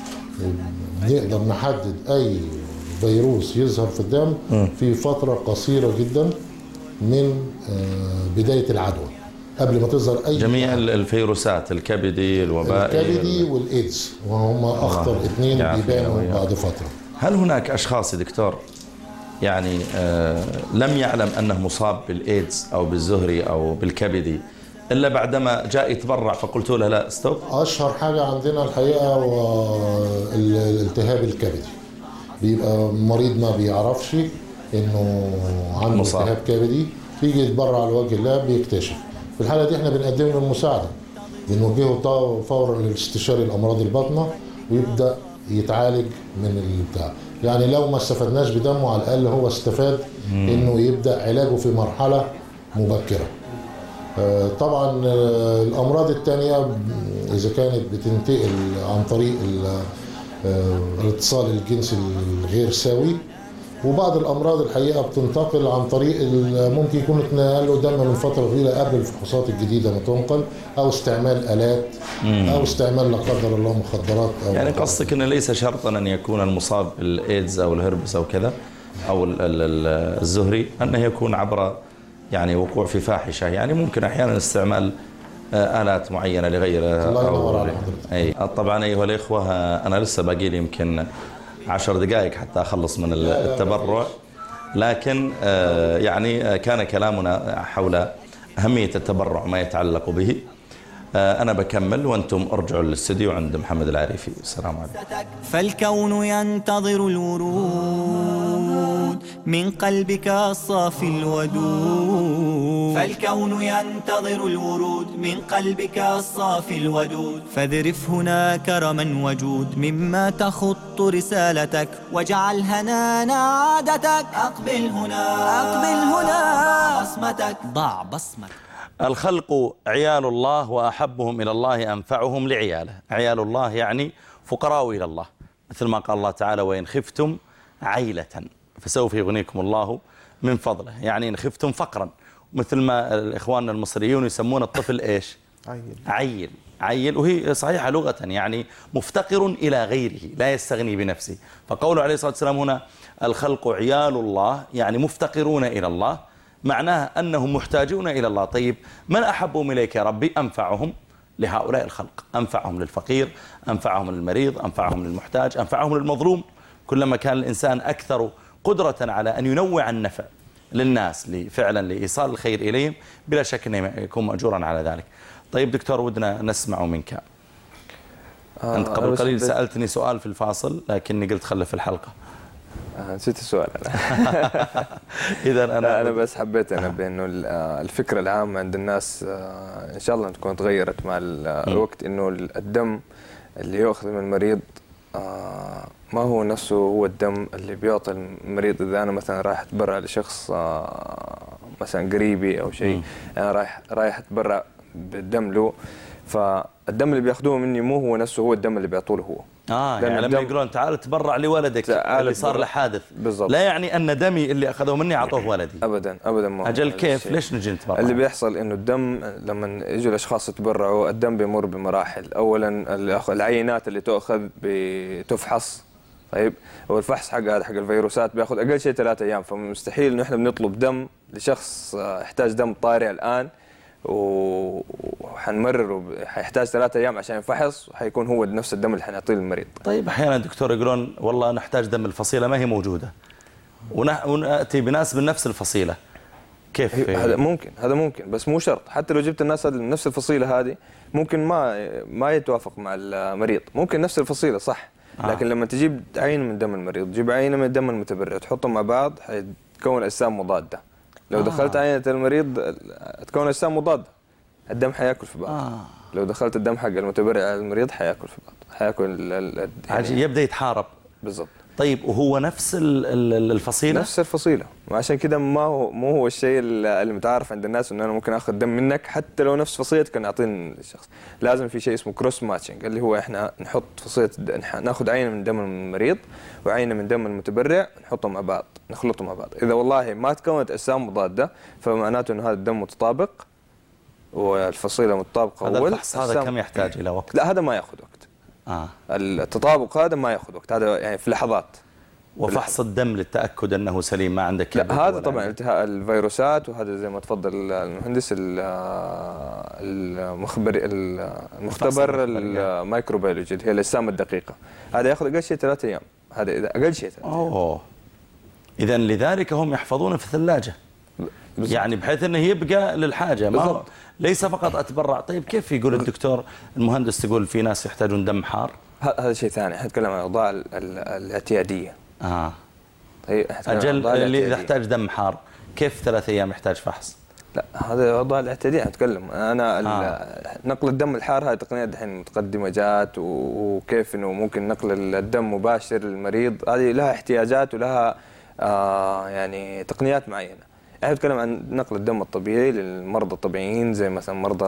نقدر نحدد أي فيروس يظهر في الدم في فترة قصيرة جدا من بداية العدوى قبل ما تظهر أي جميع الفيروسات، الكبدي، الوبائي، الكبدي والإيدز، وهم أخطر اثنين بيبانوا بعد فترة. هل هناك أشخاص يا دكتور يعني لم يعلم أنه مصاب بالإيدز أو بالزهري أو بالكبدي إلا بعدما جاء يتبرع فقلت له لا ستوب؟ أشهر حاجة عندنا الحقيقة هو الالتهاب الكبدي. بيبقى مريض ما بيعرفش إنه عنده التهاب كبدي، بيجي يتبرع لوجه الله بيكتشف. في الحالة دي احنا بنقدم له المساعدة، بنوجهه فورا لاستشاري الأمراض الباطنة ويبدأ يتعالج من البتاع. يعني لو ما استفدناش بدمه على الأقل هو استفاد إنه يبدأ علاجه في مرحلة مبكرة. طبعا الأمراض التانية إذا كانت بتنتقل عن طريق الاتصال الجنسي الغير سوي، وبعض الأمراض الحقيقة بتنتقل عن طريق ممكن يكون اتنقل له دم من فترة طويلة قبل الفحوصات الجديدة ما تنقل، أو استعمال آلات، أو استعمال لا قدر الله مخدرات. أو يعني قصدك أنه ليس شرطا أن يكون المصاب بالإيدز أو الهربس أو كذا أو الزهري أنه يكون عبر يعني وقوع في فاحشة، يعني ممكن أحيانا استعمال آلات معينة لغيرها. الله ينور على حضرتك. أي طبعا أيها الإخوة، أنا لسه باقي لي يمكن 10 دقائق حتى أخلص من التبرع، لكن يعني كان كلامنا حول أهمية التبرع ما يتعلق به. أنا بكمل وأنتم ارجعوا للاستديو عند محمد العريفي. السلام عليكم. فالكون ينتظر الورود من قلبك الصافي الودود، فالكون ينتظر الورود من قلبك الصافي الودود، فاذرف هنا كرما وجود مما تخط رسالتك واجعل هنانا عادتك. أقبل هنا بصمتك، ضع بصمتك. الخلق عيال الله وأحبهم إلى الله أنفعهم لعياله. عيال الله يعني فقراء إلى الله، مثل ما قال الله تعالى وإن خفتم عيلة فسوف يغنيكم الله من فضله، يعني إن خفتم فقرا، مثل ما الإخوان المصريون يسمون الطفل إيش؟ عيل، وهي صحيحة لغة، يعني مفتقر إلى غيره لا يستغني بنفسه. فقوله عليه الصلاة والسلام هنا الخلق عيال الله يعني مفتقرون إلى الله، معناها أنهم محتاجون إلى الله. طيب من أحبهم إليك يا ربي؟ أنفعهم لهؤلاء الخلق، أنفعهم للفقير، أنفعهم للمريض، أنفعهم للمحتاج، أنفعهم للمظلوم. كلما كان الإنسان أكثر قدرة على أن ينوع النفع للناس فعلا لإيصال الخير إليهم، بلا شك أنه يكون مأجورا على ذلك. طيب دكتور، ودنا نسمع منك. أنت قبل قليل سألتني سؤال في الفاصل لكني قلت خلف في الحلقة. نسيت السؤال أنا. إذا أنا بس حبيت أنبه إنه الفكرة العامة عند الناس إن شاء الله تكون تغيرت مع الوقت، إنه الدم اللي يأخذ من المريض ما هو نفسه هو الدم اللي بيعطي المريض. إذا أنا مثلا رايح أتبرع لشخص مثلا قريبي أو شيء، أنا رايح أتبرع بالدم له، فالدم اللي بياخذوه مني مو هو نفسه هو الدم اللي بيعطوه هو. يعني لما يقولون تعال تبرع لولدك اللي صار له حادث، لا يعني أن دمي اللي أخذوه مني أعطوه ولدي. أبدا ما أجل كيف؟ ليش نجي نتبرع؟ اللي بيحصل إنه الدم لما يجوا الأشخاص يتبرعوا، الدم بيمر بمراحل. أولا العينات اللي تأخذ بتفحص. طيب هو الفحص حق الفيروسات بياخذ أقل شيء 3 أيام، فمستحيل إنه إحنا بنطلب دم لشخص يحتاج دم طارئ الآن وحنمرره، حيحتاج 3 أيام عشان ينفحص، وحيكون هو نفس الدم اللي حنعطيه للمريض. طيب أحيانا دكتور يقولون والله نحتاج دم الفصيلة ما هي موجودة، ونأتي بناس من نفس الفصيلة، كيف؟ هذا ممكن بس مو شرط. حتى لو جبت الناس من نفس الفصيلة هذه ممكن ما يتوافق مع المريض. ممكن نفس الفصيلة صح، لكن لما تجيب عينة من دم المريض، تجيب عينة من دم المتبرع، تحطهم مع بعض حيتكون أجسام مضادة. لو دخلت عينة المريض تكون أجسام مضادة، الدم حياكل في بعض. لو دخلت الدم حق المتبرع على المريض حياكل في بعض، حياكل يعني يبدأ يتحارب. بالضبط. طيب وهو نفس الفصيلة؟ نفس الفصيلة، وعشان كده مو هو الشيء اللي متعارف عند الناس انه انا ممكن اخذ دم منك حتى لو نفس فصيلتك نعطيه للشخص. لازم في شيء اسمه كروس ماتشنج، اللي هو احنا نحط فصيلة، ناخذ عينة من دم المريض وعينة من دم المتبرع نحطهم مع بعض، نخلطهم مع بعض. اذا والله ما تكونت اجسام مضادة فمعناته انه هذا الدم متطابق والفصيلة متطابقة. هذا الفحص هذا كم يحتاج الى وقت؟ لا هذا ما ياخذ وقت. التطابق هذا ما ياخذ وقت، هذا يعني في لحظات. وفحص الدم للتأكد أنه سليم ما عندك كبد؟ لا هذا طبعا التهاب الفيروسات، وهذا زي ما تفضل المهندس المختبر الميكروبيولوجي اللي هي الأجسام الدقيقة، هذا ياخذ أقل شيء 3 أيام، هذا إذا أقل شيء 3 أيام. إذا لذلك هم يحفظونه في الثلاجة يعني بحيث أنه يبقى للحاجة، ما ليس فقط أتبرع. طيب كيف يقول الدكتور المهندس تقول في ناس يحتاجون دم حار؟ هذا شيء ثاني، احنا نتكلم عن الأوضاع الاعتيادية. طيب أجل اللي إذا احتاج دم حار كيف 3 أيام يحتاج فحص؟ لا هذا الأوضاع الاعتيادية نتكلم. أنا نقل الدم الحار هذه تقنية دحين متقدمة جات، وكيف إنه ممكن نقل الدم مباشر للمريض، هذه لها احتياجات ولها يعني تقنيات معينة. احنا نتكلم عن نقل الدم الطبيعي للمرضى الطبيعيين زي مثلا مرضى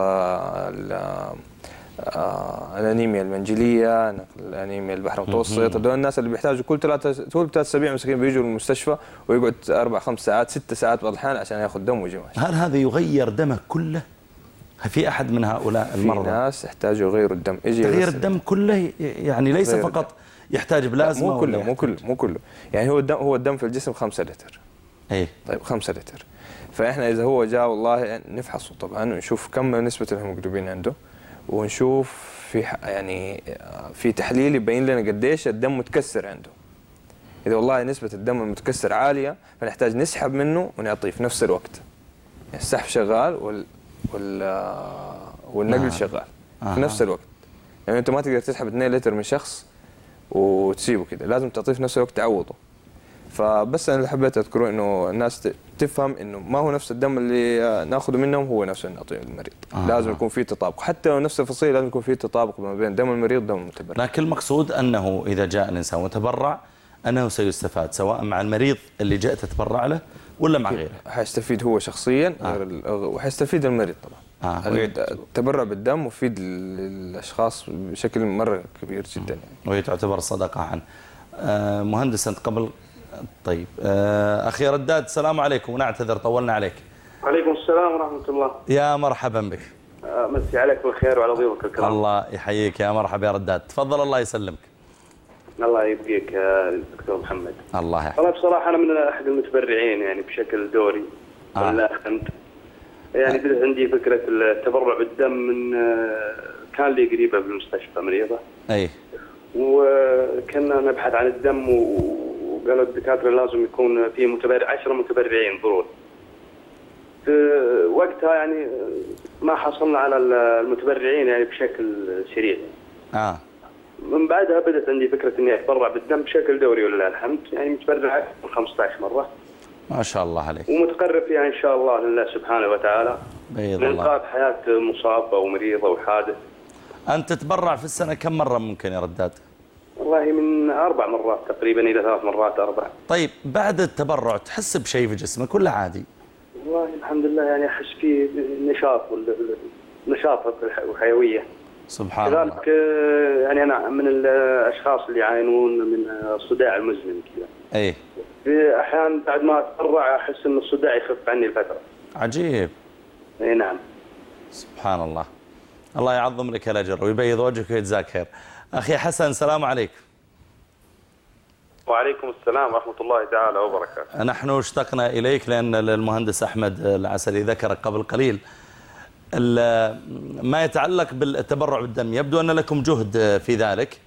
الانيميا المنجليه، نقل الانيميا البحر المتوسط، هذول الناس اللي بيحتاجوا كل 3 أسابيع مسكين بيجوا المستشفى ويقعد 4 5 ساعات 6 ساعات بعض الأحيان عشان ياخذ دم ويجي ماشي. هل هذا يغير دمه كله؟ في أحد من هؤلاء المرضى؟ في ناس يحتاجوا يغيروا الدم. تغيير الدم كله يعني ليس فقط يحتاج بلازما؟ مو كله يعني هو الدم في الجسم 5 لتر. طيب 5 لتر، فإحنا إذا هو جاء والله نفحصه طبعا ونشوف كم نسبة الهيموجلوبين عنده، ونشوف في تحليل يبين لنا قديش الدم متكسر عنده. إذا والله نسبة الدم المتكسر عالية فنحتاج نسحب منه ونعطيه في نفس الوقت. يعني السحب شغال والنقل شغال في نفس الوقت. يعني أنت ما تقدر تسحب 2 لتر من شخص وتسيبه كده، لازم تعطيه في نفس الوقت تعوضه. فبس أنا اللي حبيت أذكره إنه الناس تفهم إنه ما هو نفس الدم اللي ناخذه منهم هو نفس اللي نعطيه للمريض. لازم يكون فيه تطابق، حتى لو نفس الفصيلة لازم يكون فيه تطابق ما بين دم المريض ودم المتبرع. لكن المقصود أنه إذا جاء الإنسان وتبرع أنه سيستفاد سواء مع المريض اللي جاء تتبرع له ولا مع غيره. حيستفيد هو شخصيا وحيستفيد المريض طبعا. التبرع بالدم مفيد للأشخاص بشكل مرة كبير جدا يعني. وهي تعتبر صدقة عنه. مهندس أنت قبل طيب أخي رداد السلام عليكم ونعتذر طولنا عليك. عليكم السلام ورحمة الله. يا مرحبا بك. مسي عليك بالخير وعلى ضيوفك الكرام. الله يحييك يا مرحبا يا رداد، تفضل الله يسلمك. الله يبقيك يا دكتور محمد. الله يحفظك. والله بصراحة أنا من أحد المتبرعين يعني بشكل دوري. لا أنت يعني بدأت عندي فكرة التبرع بالدم من كان لي قريبة بالمستشفى مريضة. وكنا نبحث عن الدم وقالوا الدكاترة لازم يكون في 10 متبرعين ضروري. في وقتها يعني ما حصلنا على المتبرعين يعني بشكل سريع. من بعدها بدأت عندي فكرة إني أتبرع بالدم بشكل دوري ولله الحمد، يعني متبرع 15 مرة. ما شاء الله عليك. ومتقرب فيها إن شاء الله لله سبحانه وتعالى لإنقاذ حياة مصاب أو مريض أو حادث. أنت تتبرع في السنة كم مرة ممكن يا رداد؟ والله من 4 مرات تقريبا إلى 3 مرات 4. طيب بعد التبرع تحس بشيء في جسمك ولا عادي؟ والله الحمد لله يعني أحس فيه نشاط وحيوية. سبحان الله. كذلك يعني أنا من الأشخاص اللي يعانون من الصداع المزمن كذا. في أحيان بعد ما أتبرع أحس إن الصداع يخف عني الفترة. عجيب. نعم. سبحان الله. الله يعظم لك الأجر ويبيض وجهك ويجزاك خير. أخي حسن السلام عليك. وعليكم السلام ورحمة الله تعالى وبركاته. نحن اشتقنا إليك لأن المهندس أحمد العسلي ذكرك قبل قليل ما يتعلق بالتبرع بالدم، يبدو أن لكم جهد في ذلك.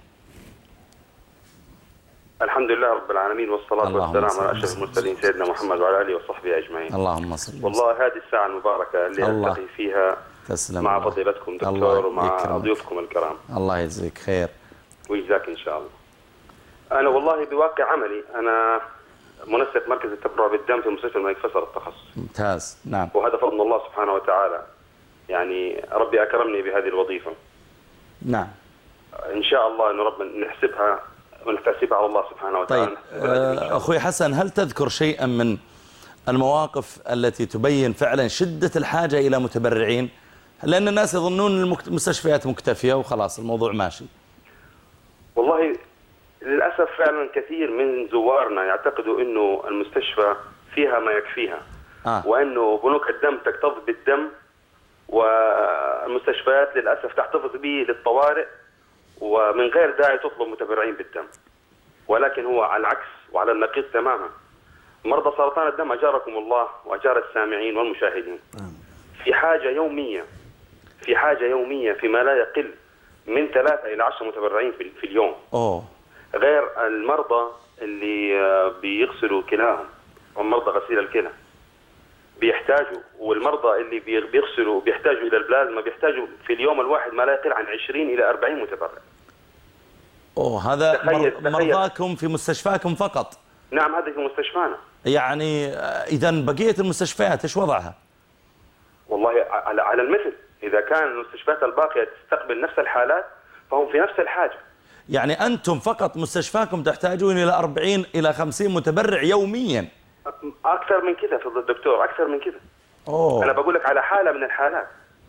الحمد لله رب العالمين والصلاة والسلام على أشرف المرسلين سيدنا محمد وعلى آله وصحبه أجمعين. اللهم صل وسلم. والله هذه الساعة المباركة اللي ألتقي فيها مع فضيلتكم دكتور ومع ضيوفكم الكرام. الله يجزيك خير ويجزاك إن شاء الله. أنا والله بواقع عملي أنا منسق مركز التبرع بالدم في مستشفى الملك فيصل التخصص. ممتاز. نعم. وهذا فضل الله سبحانه وتعالى، يعني ربي أكرمني بهذه الوظيفة. نعم. إن شاء الله أن رب نحسبها ونحتسبها على الله سبحانه وتعالى. طيب أخوي حسن، هل تذكر شيئا من المواقف التي تبين فعلا شدة الحاجة إلى متبرعين؟ لأن الناس يظنون المستشفيات مكتفية وخلاص الموضوع ماشي. والله للأسف فعلا كثير من زوارنا يعتقدوا أنه المستشفى فيها ما يكفيها، وأنه بنوك الدم تكتظ بالدم والمستشفيات للأسف تحتفظ به للطوارئ ومن غير داعي تطلب متبرعين بالدم. ولكن هو على العكس وعلى النقيض تماما. مرضى سرطان الدم أجاركم الله وأجار السامعين والمشاهدين في حاجة يومية فيما لا يقل من 3 إلى 10 متبرعين في اليوم. غير المرضى اللي بيغسلوا كلاهم ومرضى غسيل الكلى بيحتاجوا، والمرضى اللي بيغسلوا بيحتاجوا إلى البلازما بيحتاجوا في اليوم الواحد ما لا يقل عن 20 إلى 40 متبرع. هذا مرضاكم في مستشفاكم فقط؟ نعم، هذا في مستشفانا. يعني إذا بقية المستشفيات إيش وضعها؟ والله على المثل، إذا كان المستشفيات الباقية تستقبل نفس الحالات فهم في نفس الحاجة. يعني أنتم فقط مستشفاكم تحتاجون إلى 40 إلى 50 متبرع يوميا؟ أكثر من كذا فضل الدكتور، أكثر من كذا. أنا بقول لك على حالة من الحالات،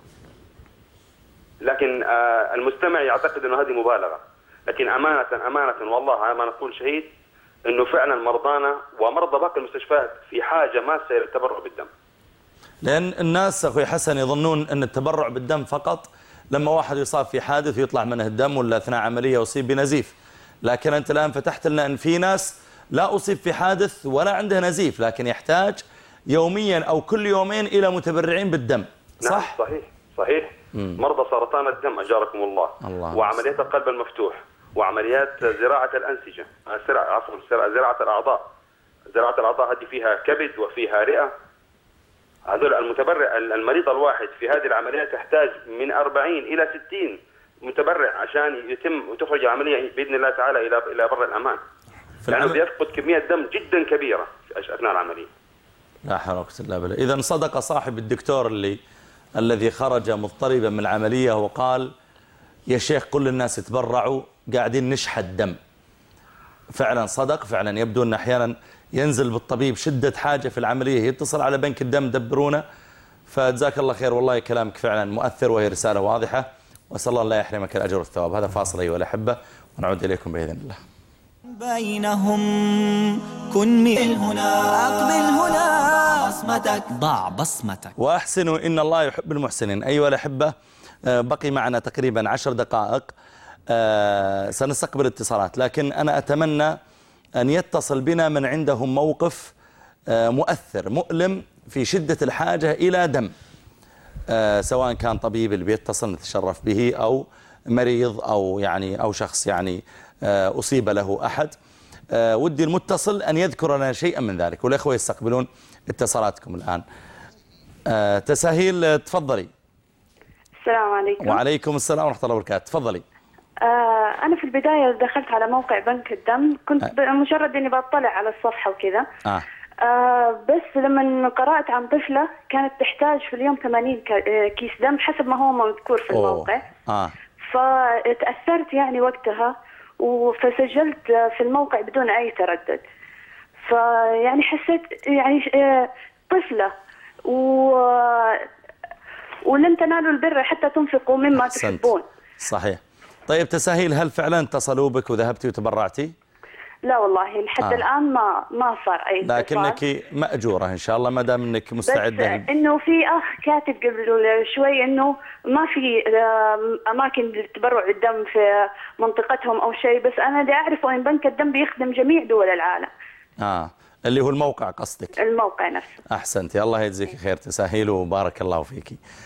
لكن المستمع يعتقد أنه هذه مبالغة، لكن أمانة والله ما نقول شهيد أنه فعلا مرضانا ومرضى باقي المستشفيات في حاجة ماسة إلى التبرع بالدم. لأن الناس أخوي حسن يظنون أن التبرع بالدم فقط لما واحد يصاب في حادث ويطلع منه الدم، ولا أثناء عملية أصيب بنزيف. لكن أنت الآن فتحت لنا أن في ناس لا أصيب في حادث ولا عنده نزيف لكن يحتاج يوميا أو كل يومين إلى متبرعين بالدم. صح؟ نعم صحيح. مرضى سرطان الدم أجاركم الله وعمليات القلب المفتوح وعمليات زراعة الأنسجة، زراعة الأعضاء. زراعة الأعضاء هذه فيها كبد وفيها رئة. هذول المتبرع المريض الواحد في هذه العمليات تحتاج من 40 إلى 60 متبرع عشان يتم وتخرج العملية بإذن الله تعالى إلى بر الأمان. لأنه بيفقد كمية دم جدا كبيرة في أثناء العملية. لا حول ولا قوة إلا بالله. إذا صدق صاحب الدكتور الذي خرج مضطربا من العملية وقال يا شيخ كل الناس يتبرعوا قاعدين نشحت دم. فعلا صدق، فعلا يبدو أن أحيانا ينزل بالطبيب شدة حاجة في العملية يتصل على بنك الدم دبرونا. فجزاك الله خير، والله كلامك فعلا مؤثر وهي رسالة واضحة، وأسأل الله لا يحرمك الأجر والثواب. هذا فاصل أيها الأحبة ونعود إليكم بإذن الله. بينهم كن من هنا أقبل هنا بصمتك ضع بصمتك وأحسنوا إن الله يحب المحسنين. أيها الأحبة بقي معنا تقريبا 10 دقائق سنستقبل اتصالات، لكن أنا أتمنى أن يتصل بنا من عندهم موقف مؤثر مؤلم في شدة الحاجة إلى دم، سواء كان طبيب اللي بيتصل نتشرف به أو مريض أو شخص أصيب له أحد. ودي المتصل أن يذكر لنا شيئا من ذلك، والأخوة يستقبلون اتصالاتكم الآن. تساهيل تفضلي. السلام عليكم. وعليكم السلام ورحمة الله وبركاته. تفضلي. أنا في البداية دخلت على موقع بنك الدم، كنت مجرد إني بطلع على الصفحة وكذا. بس لما قرأت عن طفلة كانت تحتاج في اليوم 80 كيس دم حسب ما هو مذكور في الموقع. فتأثرت وقتها فسجلت في الموقع بدون أي تردد. حسيت طفلة ولن تنالوا البر حتى تنفقوا مما تحبون. صحيح. طيب تساهيل، هل فعلا اتصلوا بك وذهبتي وتبرعتي؟ لا والله لحد الآن ما صار أي اتصال. لكنك مأجورة إن شاء الله ما دام أنك مستعدة. بس إنه في أخ كاتب قبل شوي إنه ما في أماكن للتبرع بالدم في منطقتهم أو شيء، بس أنا اللي أعرفه إن بنك الدم بيخدم جميع دول العالم. اللي هو الموقع قصدك؟ الموقع نفسه. أحسنتي، الله يجزيك خير تساهيل وبارك الله فيك.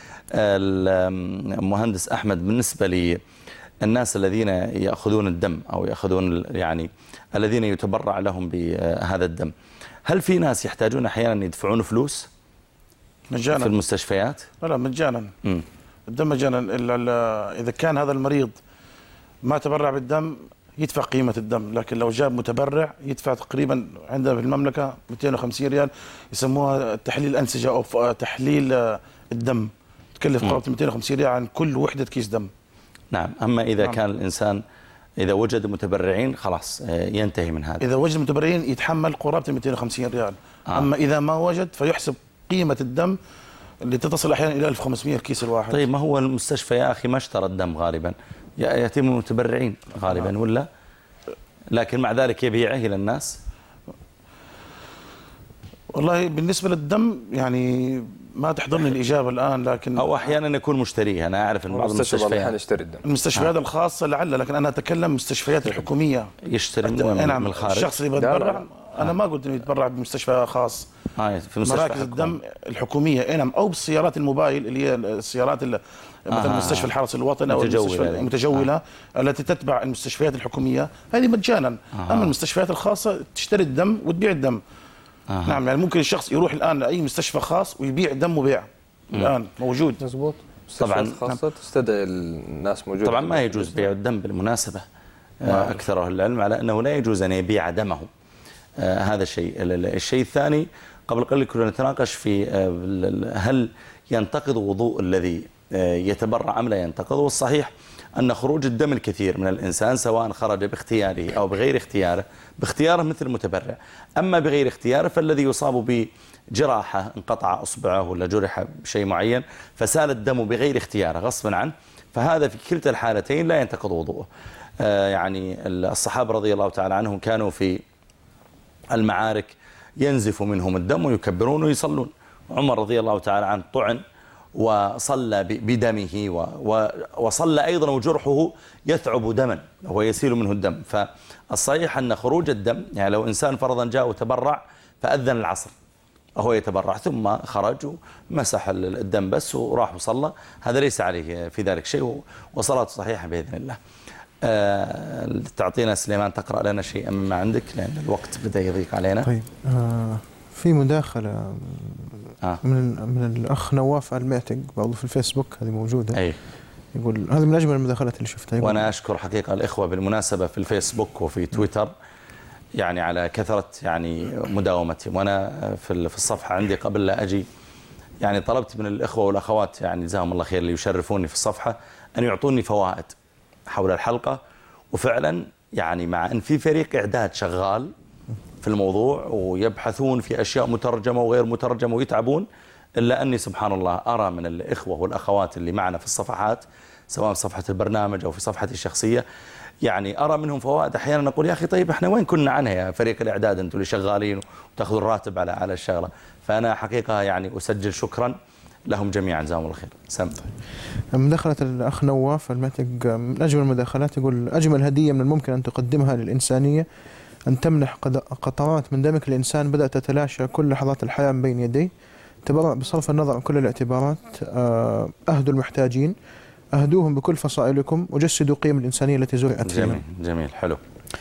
المهندس أحمد، بالنسبة لي الناس الذين يأخذون الدم أو يأخذون الذين يتبرع لهم بهذا الدم، هل في ناس يحتاجون أحيانا يدفعون فلوس مجانا في المستشفيات؟ لا مجانا. الدم مجانا، إلا إذا كان هذا المريض ما تبرع بالدم يدفع قيمة الدم، لكن لو جاب متبرع يدفع تقريبا عندنا في المملكة 250 ريال، يسموها تحليل الأنسجة أو تحليل الدم، تكلف قرابة 250 ريال عن كل وحدة كيس دم. نعم. أما إذا كان الإنسان إذا وجد متبرعين خلاص ينتهي من هذا. إذا وجد متبرعين يتحمل قرابة 250 ريال. أما إذا ما وجد فيحسب قيمة الدم اللي تصل أحيانا إلى 1500 الكيس الواحد. طيب ما هو المستشفى يا أخي ما اشترى الدم غالبا، يأتي من المتبرعين غالبا ولا؟ لكن مع ذلك يبيعه إلى الناس. والله بالنسبة للدم يعني ما تحضرني الإجابة الآن، لكن أو أحيانا يكون مشتريه. أنا أعرف أن بعض المستشفيات الخاصة لعل، لكن أنا أتكلم المستشفيات الحكومية يشتري من الخارج. الشخص اللي بيتبرع أنا ما قلت إنه يتبرع بمستشفى خاص. في مراكز الدم الحكومية نعم، أو بالسيارات الموبايل اللي هي السيارات مثلا مستشفى الحرس الوطني أو المستشفى المتجولة التي تتبع المستشفيات الحكومية، هذه مجانا. أما المستشفيات الخاصة تشتري الدم وتبيع الدم. نعم، يعني ممكن الشخص يروح الآن لأي مستشفى خاص ويبيع دم وبيع. الآن موجود. مزبوط. طبعا خاصة تستدعي الناس موجودة. طبعا ما يجوز بيع الدم بالمناسبة. أكثر أهل العلم على أنه لا يجوز أن يبيع دمه. هذا الشيء. الشيء الثاني قبل قليل كنا نتناقش في هل ينتقض وضوء الذي يتبرع أم لا ينتقض. والصحيح أن خروج الدم الكثير من الإنسان سواء خرج باختياره أو بغير اختياره، باختياره مثل المتبرع، أما بغير اختياره فالذي يصاب بجراحة انقطع أصبعه ولا جرح بشيء معين فسال الدم بغير اختياره غصبا عنه، فهذا في كلتا الحالتين لا ينتقض وضوءه. يعني الصحابة رضي الله تعالى عنهم كانوا في المعارك ينزف منهم الدم ويكبرون ويصلون. عمر رضي الله تعالى عنه طعن وصلى بدمه وصلى أيضا وجرحه يثعب دما وهو يسيل منه الدم. فالصحيح أن خروج الدم يعني لو إنسان فرضا جاء وتبرع فأذن العصر وهو يتبرع ثم خرج ومسح الدم بس وراح وصلى، هذا ليس عليه في ذلك شيء وصلاته صحيحة بإذن الله. تعطينا سليمان تقرأ لنا شيئا مما عندك لأن الوقت بدأ يضيق علينا. طيب في مداخلة من الأخ نواف المعتق برضه في الفيسبوك، هذه موجودة. أي. يقول هذه من أجمل المداخلات اللي شفتها. وأنا أشكر حقيقة الإخوة بالمناسبة في الفيسبوك وفي تويتر يعني على كثرة يعني مداومتهم. وأنا في الصفحة عندي قبل لا أجي يعني طلبت من الإخوة والأخوات يعني جزاهم الله خير اللي يشرفوني في الصفحة أن يعطوني فوائد حول الحلقة، وفعلا يعني مع أن في فريق إعداد شغال في الموضوع ويبحثون في أشياء مترجمة وغير مترجمة ويتعبون، إلا أني سبحان الله أرى من الإخوة والأخوات اللي معنا في الصفحات سواء في صفحة البرنامج أو في صفحتي الشخصية يعني أرى منهم فوائد أحيانا نقول يا أخي طيب إحنا وين كنا عنها يا فريق الإعداد أنتم اللي شغالين وتأخذوا الراتب على الشغلة. فأنا حقيقة يعني أسجل شكرا لهم جميعا جزاهم الله خير. سم. مداخلة الأخ نواف المعتق من أجمل المداخلات، يقول أجمل هدية من الممكن أن تقدمها للإنسانية أن تمنح قطرات من دمك لإنسان بدأت تتلاشى كل لحظات الحياة من بين يديه. تبرع بصرف النظر عن كل الاعتبارات، أهدوا المحتاجين، أهدوهم بكل فصائلكم وجسدوا قيم الإنسانية التي زرعت فيهم. جميل جميل حلو.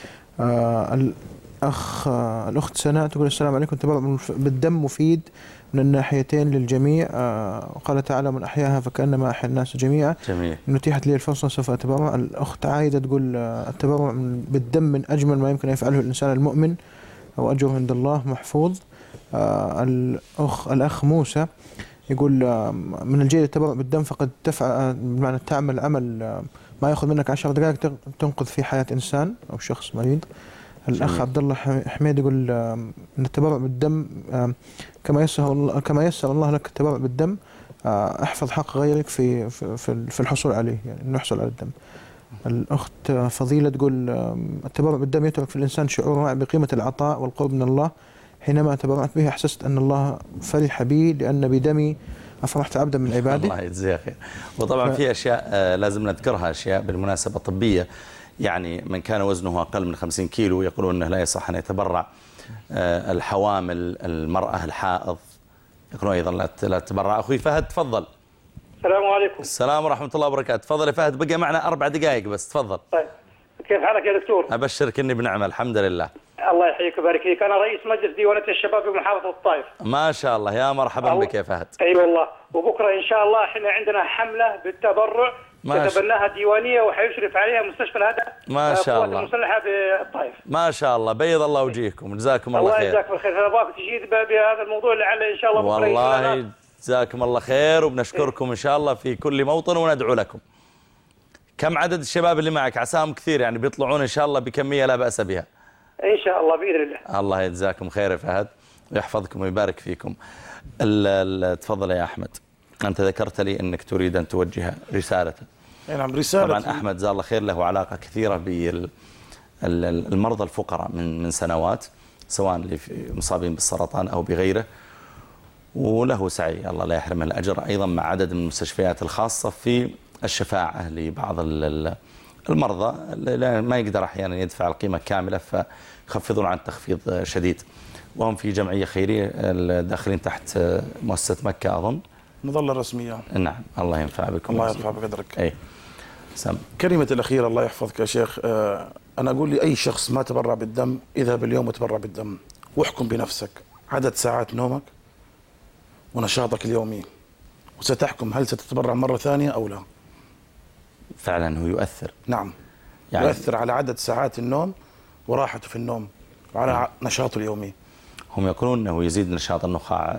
الأخت سناء تقول السلام عليكم، تبرع بالدم مفيد من الناحيتين للجميع. قال تعالى من أحياها فكأنما أحيا الناس جميعا. جميل. إن أتيحت لي الفرصة سوف أتبرع. الأخت عايدة تقول التبرع بالدم من أجمل ما يمكن يفعله الإنسان المؤمن وأجره عند الله محفوظ. الأخ موسى يقول من الجيد التبرع بالدم فقد تفعل بمعنى تعمل عمل ما يأخذ منك 10 دقائق تنقذ في حياة إنسان أو شخص مريض. الأخ عبد الله حميد يقول أن التبرع بالدم كما يسر الله لك التبرع بالدم احفظ حق غيرك في الحصول عليه، يعني انه يحصل على الدم. الأخت فضيلة تقول التبرع بالدم يترك في الإنسان شعور واعي بقيمة العطاء والقرب من الله. حينما تبرعت به أحسست أن الله فرح بي لأن بدمي أفرحت عبدا من عباده. الله يجزيه خير. وطبعا في أشياء لازم نذكرها، أشياء بالمناسبة طبية، يعني من كان وزنه أقل من 50 كيلو يقولون أنه لا يصح أن يتبرع. الحوامل، المرأة الحائض يقولون أيضا لا تتبرع. أخوي فهد تفضل. السلام عليكم. السلام ورحمة الله وبركاته. تفضل يا فهد، بقى معنا 4 دقائق بس، تفضل. طيب كيف حالك يا دكتور؟ أبشرك إني بنعمة الحمد لله. الله يحييك ويبارك فيك. أنا رئيس مجلس ديوانية الشباب بمحافظة الطائف. ما شاء الله، يا مرحبا بك يا فهد. أي والله. وبكرة إن شاء الله إحنا عندنا حملة بالتبرع تتبناها ديوانيه وحيشرف عليها مستشفى الهدى ما شاء الله المسلحه بالطائف. ما شاء الله، بيض الله وجيهكم، جزاكم الله خير. الله يجزاك بالخير. انا ابغاك تجيد بهذا الموضوع لعل ان شاء الله بكره. والله جزاكم الله خير، وبنشكركم ان شاء الله في كل موطن وندعو لكم. كم عدد الشباب اللي معك؟ عساهم كثير يعني بيطلعون ان شاء الله بكميه لا باس بها. ان شاء الله باذن الله. الله يجزاكم خير يا فهد ويحفظكم ويبارك فيكم. تفضل يا احمد، انت ذكرت لي انك تريد ان توجه رساله. نعم رساله. طبعا احمد جزاه الله خير له علاقه كثيره بالمرضى الفقراء من سنوات، سواء اللي مصابين بالسرطان او بغيره، وله سعي الله لا يحرمه الاجر ايضا مع عدد من المستشفيات الخاصه في الشفاعه لبعض المرضى اللي ما يقدر احيانا يدفع القيمه كامله فيخفضون عن تخفيض شديد، وهم في جمعيه خيريه داخلين تحت مؤسسه مكه اظن، مظله رسميه. نعم الله ينفع بكم. الله يرفع بقدرك. اي سم. كلمتي الاخيره الله يحفظك يا شيخ، انا اقول لاي شخص ما تبرع بالدم اذهب اليوم وتبرع بالدم، واحكم بنفسك عدد ساعات نومك ونشاطك اليومي، وستحكم هل ستتبرع مرة ثانية أو لا. فعلا هو يؤثر. نعم يعني يؤثر على عدد ساعات النوم وراحته في النوم وعلى نشاطه اليومي. هم يقولون أنه يزيد نشاط النخاع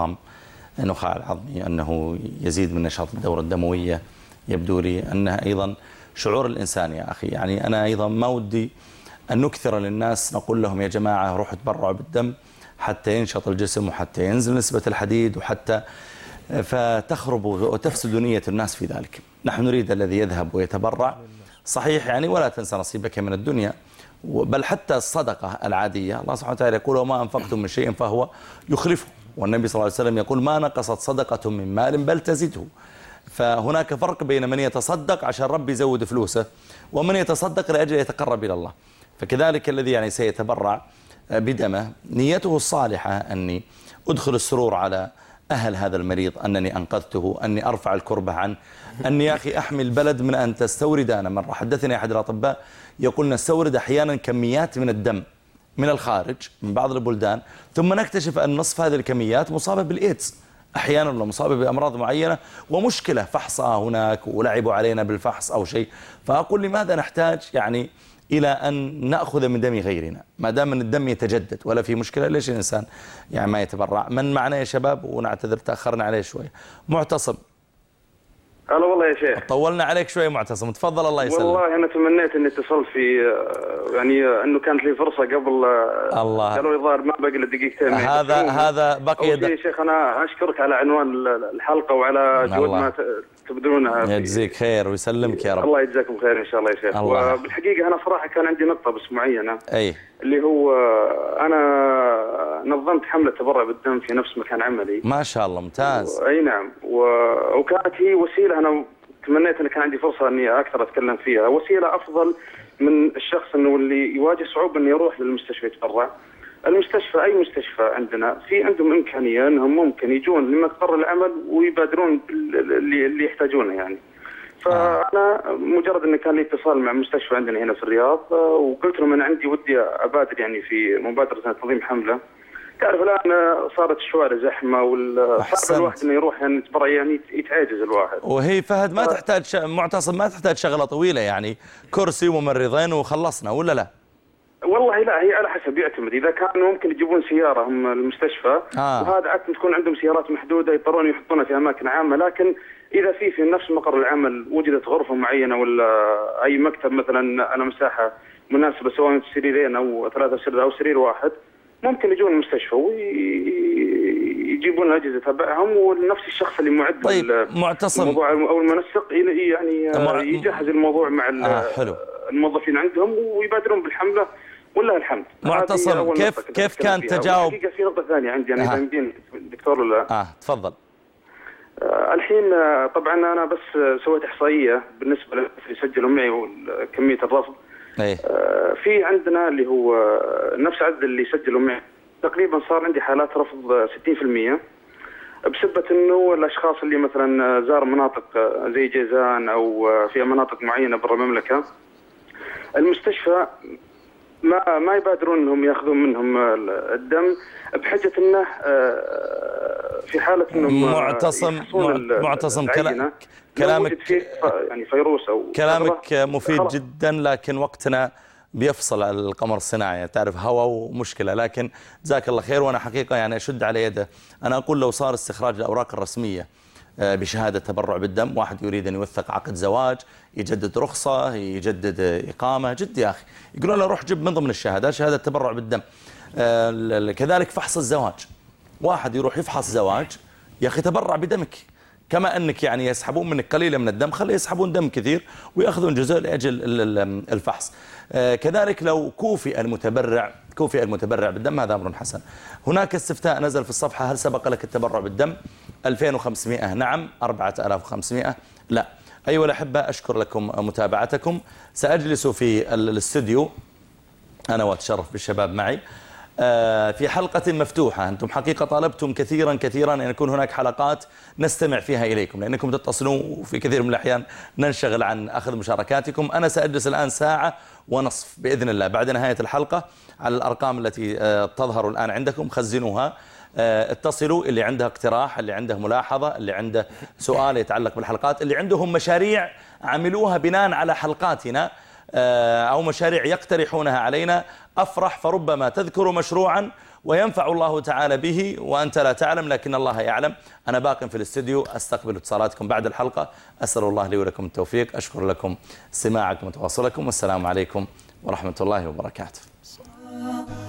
العظمي، أنه يزيد من نشاط الدورة الدموية. يبدو لي أنها أيضا شعور الإنسان يا أخي، يعني أنا أيضا ما ودي أن نكثر للناس نقول لهم يا جماعة روحوا تبرعوا بالدم حتى ينشط الجسم وحتى ينزل نسبة الحديد وحتى فتخرب وتفسد نية الناس في ذلك. نحن نريد الذي يذهب ويتبرع صحيح يعني، ولا تنسى نصيبك من الدنيا، بل حتى الصدقة العادية الله سبحانه وتعالى يقول وما أنفقتم من شيء فهو يخلفه، والنبي صلى الله عليه وسلم يقول ما نقصت صدقة من مال بل تزيده. فهناك فرق بين من يتصدق عشان ربي يزود فلوسه ومن يتصدق لأجل يتقرب إلى الله. فكذلك الذي يعني سيتبرع بدمه نيته الصالحة أني أدخل السرور على أهل هذا المريض، أنني أنقذته، أني أرفع الكربة عنه، أني يا أخي أحمي البلد من أن تستورد. أنا مرة حدثني أحد الأطباء يقول نستورد أحيانا كميات من الدم من الخارج من بعض البلدان، ثم نكتشف أن نصف هذه الكميات مصابة بالإيدز أحيانا، ولا مصابة بأمراض معينة، ومشكلة فحصها هناك ولعبوا علينا بالفحص أو شيء. فأقول لماذا نحتاج يعني إلى أن نأخذ من دم غيرنا ما دام من الدم يتجدد ولا في مشكلة؟ ليش الإنسان يعني ما يتبرع؟ من معنا يا شباب؟ ونعتذر تأخرنا عليه شوية. معتصم. هلا والله يا شيخ. طولنا عليك شوية معتصم، تفضل الله يسلمك. والله أنا تمنيت أني اتصلت في يعني أنه كانت لي فرصة قبل الله. قالوا لي ظاهر ما بقي إلا دقيقتين. هذا بقي يا شيخ أنا أشكرك على عنوان الحلقة وعلى جهود ما تبذلونها. يجزيك خير ويسلمك يا رب. الله يجزاكم خير إن شاء الله يا شيخ. وبالحقيقة أنا صراحة كان عندي نقطة بس معينة. أي. اللي هو أنا نظمت حملة تبرع بالدم في نفس مكان عملي. ما شاء الله ممتاز. أي نعم، وكانت هي وسيلة أنا تمنيت أن كان عندي فرصة أني أكثر أتكلم فيها، وسيلة أفضل من الشخص أنه اللي يواجه صعوبة أنه يروح للمستشفى يتبرع. المستشفى أي مستشفى عندنا في عندهم إمكانية أنهم ممكن يجون لمقر العمل ويبادرون اللي يحتاجونه يعني. فأنا مجرد أن كان لي اتصال مع مستشفى عندنا هنا في الرياض، وقلت لهم أنا عندي ودي أبادر يعني في مبادرة تنظيم حملة. تعرف الآن صارت الشوارع زحمة صعب الواحد إنه يروح يعني يتبرع، يعني يتعاجز الواحد. وهي فهد ما تحتاج معتصم ما تحتاج شغلة طويلة يعني، كرسي وممرضين وخلصنا ولا لا؟ والله لا، هي على حسب يعتمد. إذا كانوا ممكن يجيبون سيارة هم المستشفى وهذا عادة تكون عندهم سيارات محدودة يضطرون يحطونها في أماكن عامة، لكن إذا في نفس مقر العمل وجدت غرفة معينة ولا أي مكتب مثلا على مساحة مناسبة سواء سريرين أو 3 سرير أو سرير واحد، ممكن يجون المستشفى ويجيبون الأجهزة تبعهم، ونفس الشخص اللي معد معتصم الموضوع أو المنسق يعني يجهز الموضوع مع الموظفين عندهم ويبادرون بالحملة. والله الحمد. معتصم كيف كان تجاوب؟ حقيقة في نقطة ثانية عندي أنا إذا يمديني دكتور ولا؟ تفضل. الحين طبعا أنا بس سويت إحصائية بالنسبة للناس اللي سجلوا معي كمية الرفض. في عندنا اللي هو نفس عدد اللي سجلوا معي تقريبا صار عندي حالات رفض 60%، بسبة انه الاشخاص اللي مثلا زار مناطق زي جيزان او في مناطق معينة برا المملكة، المستشفى ما يبادرون انهم ياخذون منهم الدم بحجه انه في حاله انهم معتصم كلامك فيه يعني فيروس او كلامك مفيد جدا، لكن وقتنا بيفصل على القمر الصناعي، تعرف هواء ومشكلة. لكن جزاك الله خير، وأنا حقيقة يعني أشد على يده. أنا أقول لو صار استخراج الأوراق الرسمية بشهادة تبرع بالدم، واحد يريد أن يوثق عقد زواج، يجدد رخصة، يجدد إقامة، جد يا أخي يقولون له روح جيب من ضمن الشهادات شهادة تبرع بالدم. كذلك فحص الزواج، واحد يروح يفحص زواج، يا أخي تبرع بدمك، كما أنك يعني يسحبون منك قليلا من الدم، خلي يسحبون دم كثير ويأخذون جزء لأجل الفحص. كذلك لو كوفئ المتبرع بالدم، هذا أمر حسن. هناك استفتاء نزل في الصفحة: هل سبق لك التبرع بالدم؟ 2500 نعم، 4500 لا. أيها الأحبة، أشكر لكم متابعتكم. سأجلس في الاستوديو أنا وأتشرف بالشباب معي في حلقة مفتوحة. أنتم حقيقة طالبتم كثيرا أن يكون هناك حلقات نستمع فيها إليكم، لأنكم تتصلون وفي كثير من الأحيان ننشغل عن أخذ مشاركاتكم. أنا سأجلس الآن ساعة ونصف بإذن الله بعد نهاية الحلقة على الأرقام التي تظهر الآن عندكم، خزنوها، اتصلوا. اللي عنده اقتراح، اللي عنده ملاحظة، اللي عنده سؤال يتعلق بالحلقات، اللي عندهم مشاريع عملوها بناء على حلقاتنا أو مشاريع يقترحونها علينا، أفرح، فربما تذكر مشروعا وينفع الله تعالى به وأنت لا تعلم لكن الله يعلم. أنا باق في الاستديو أستقبل اتصالاتكم بعد الحلقة. أسأل الله لي ولكم التوفيق. أشكر لكم استماعكم وتواصلكم، والسلام عليكم ورحمة الله وبركاته.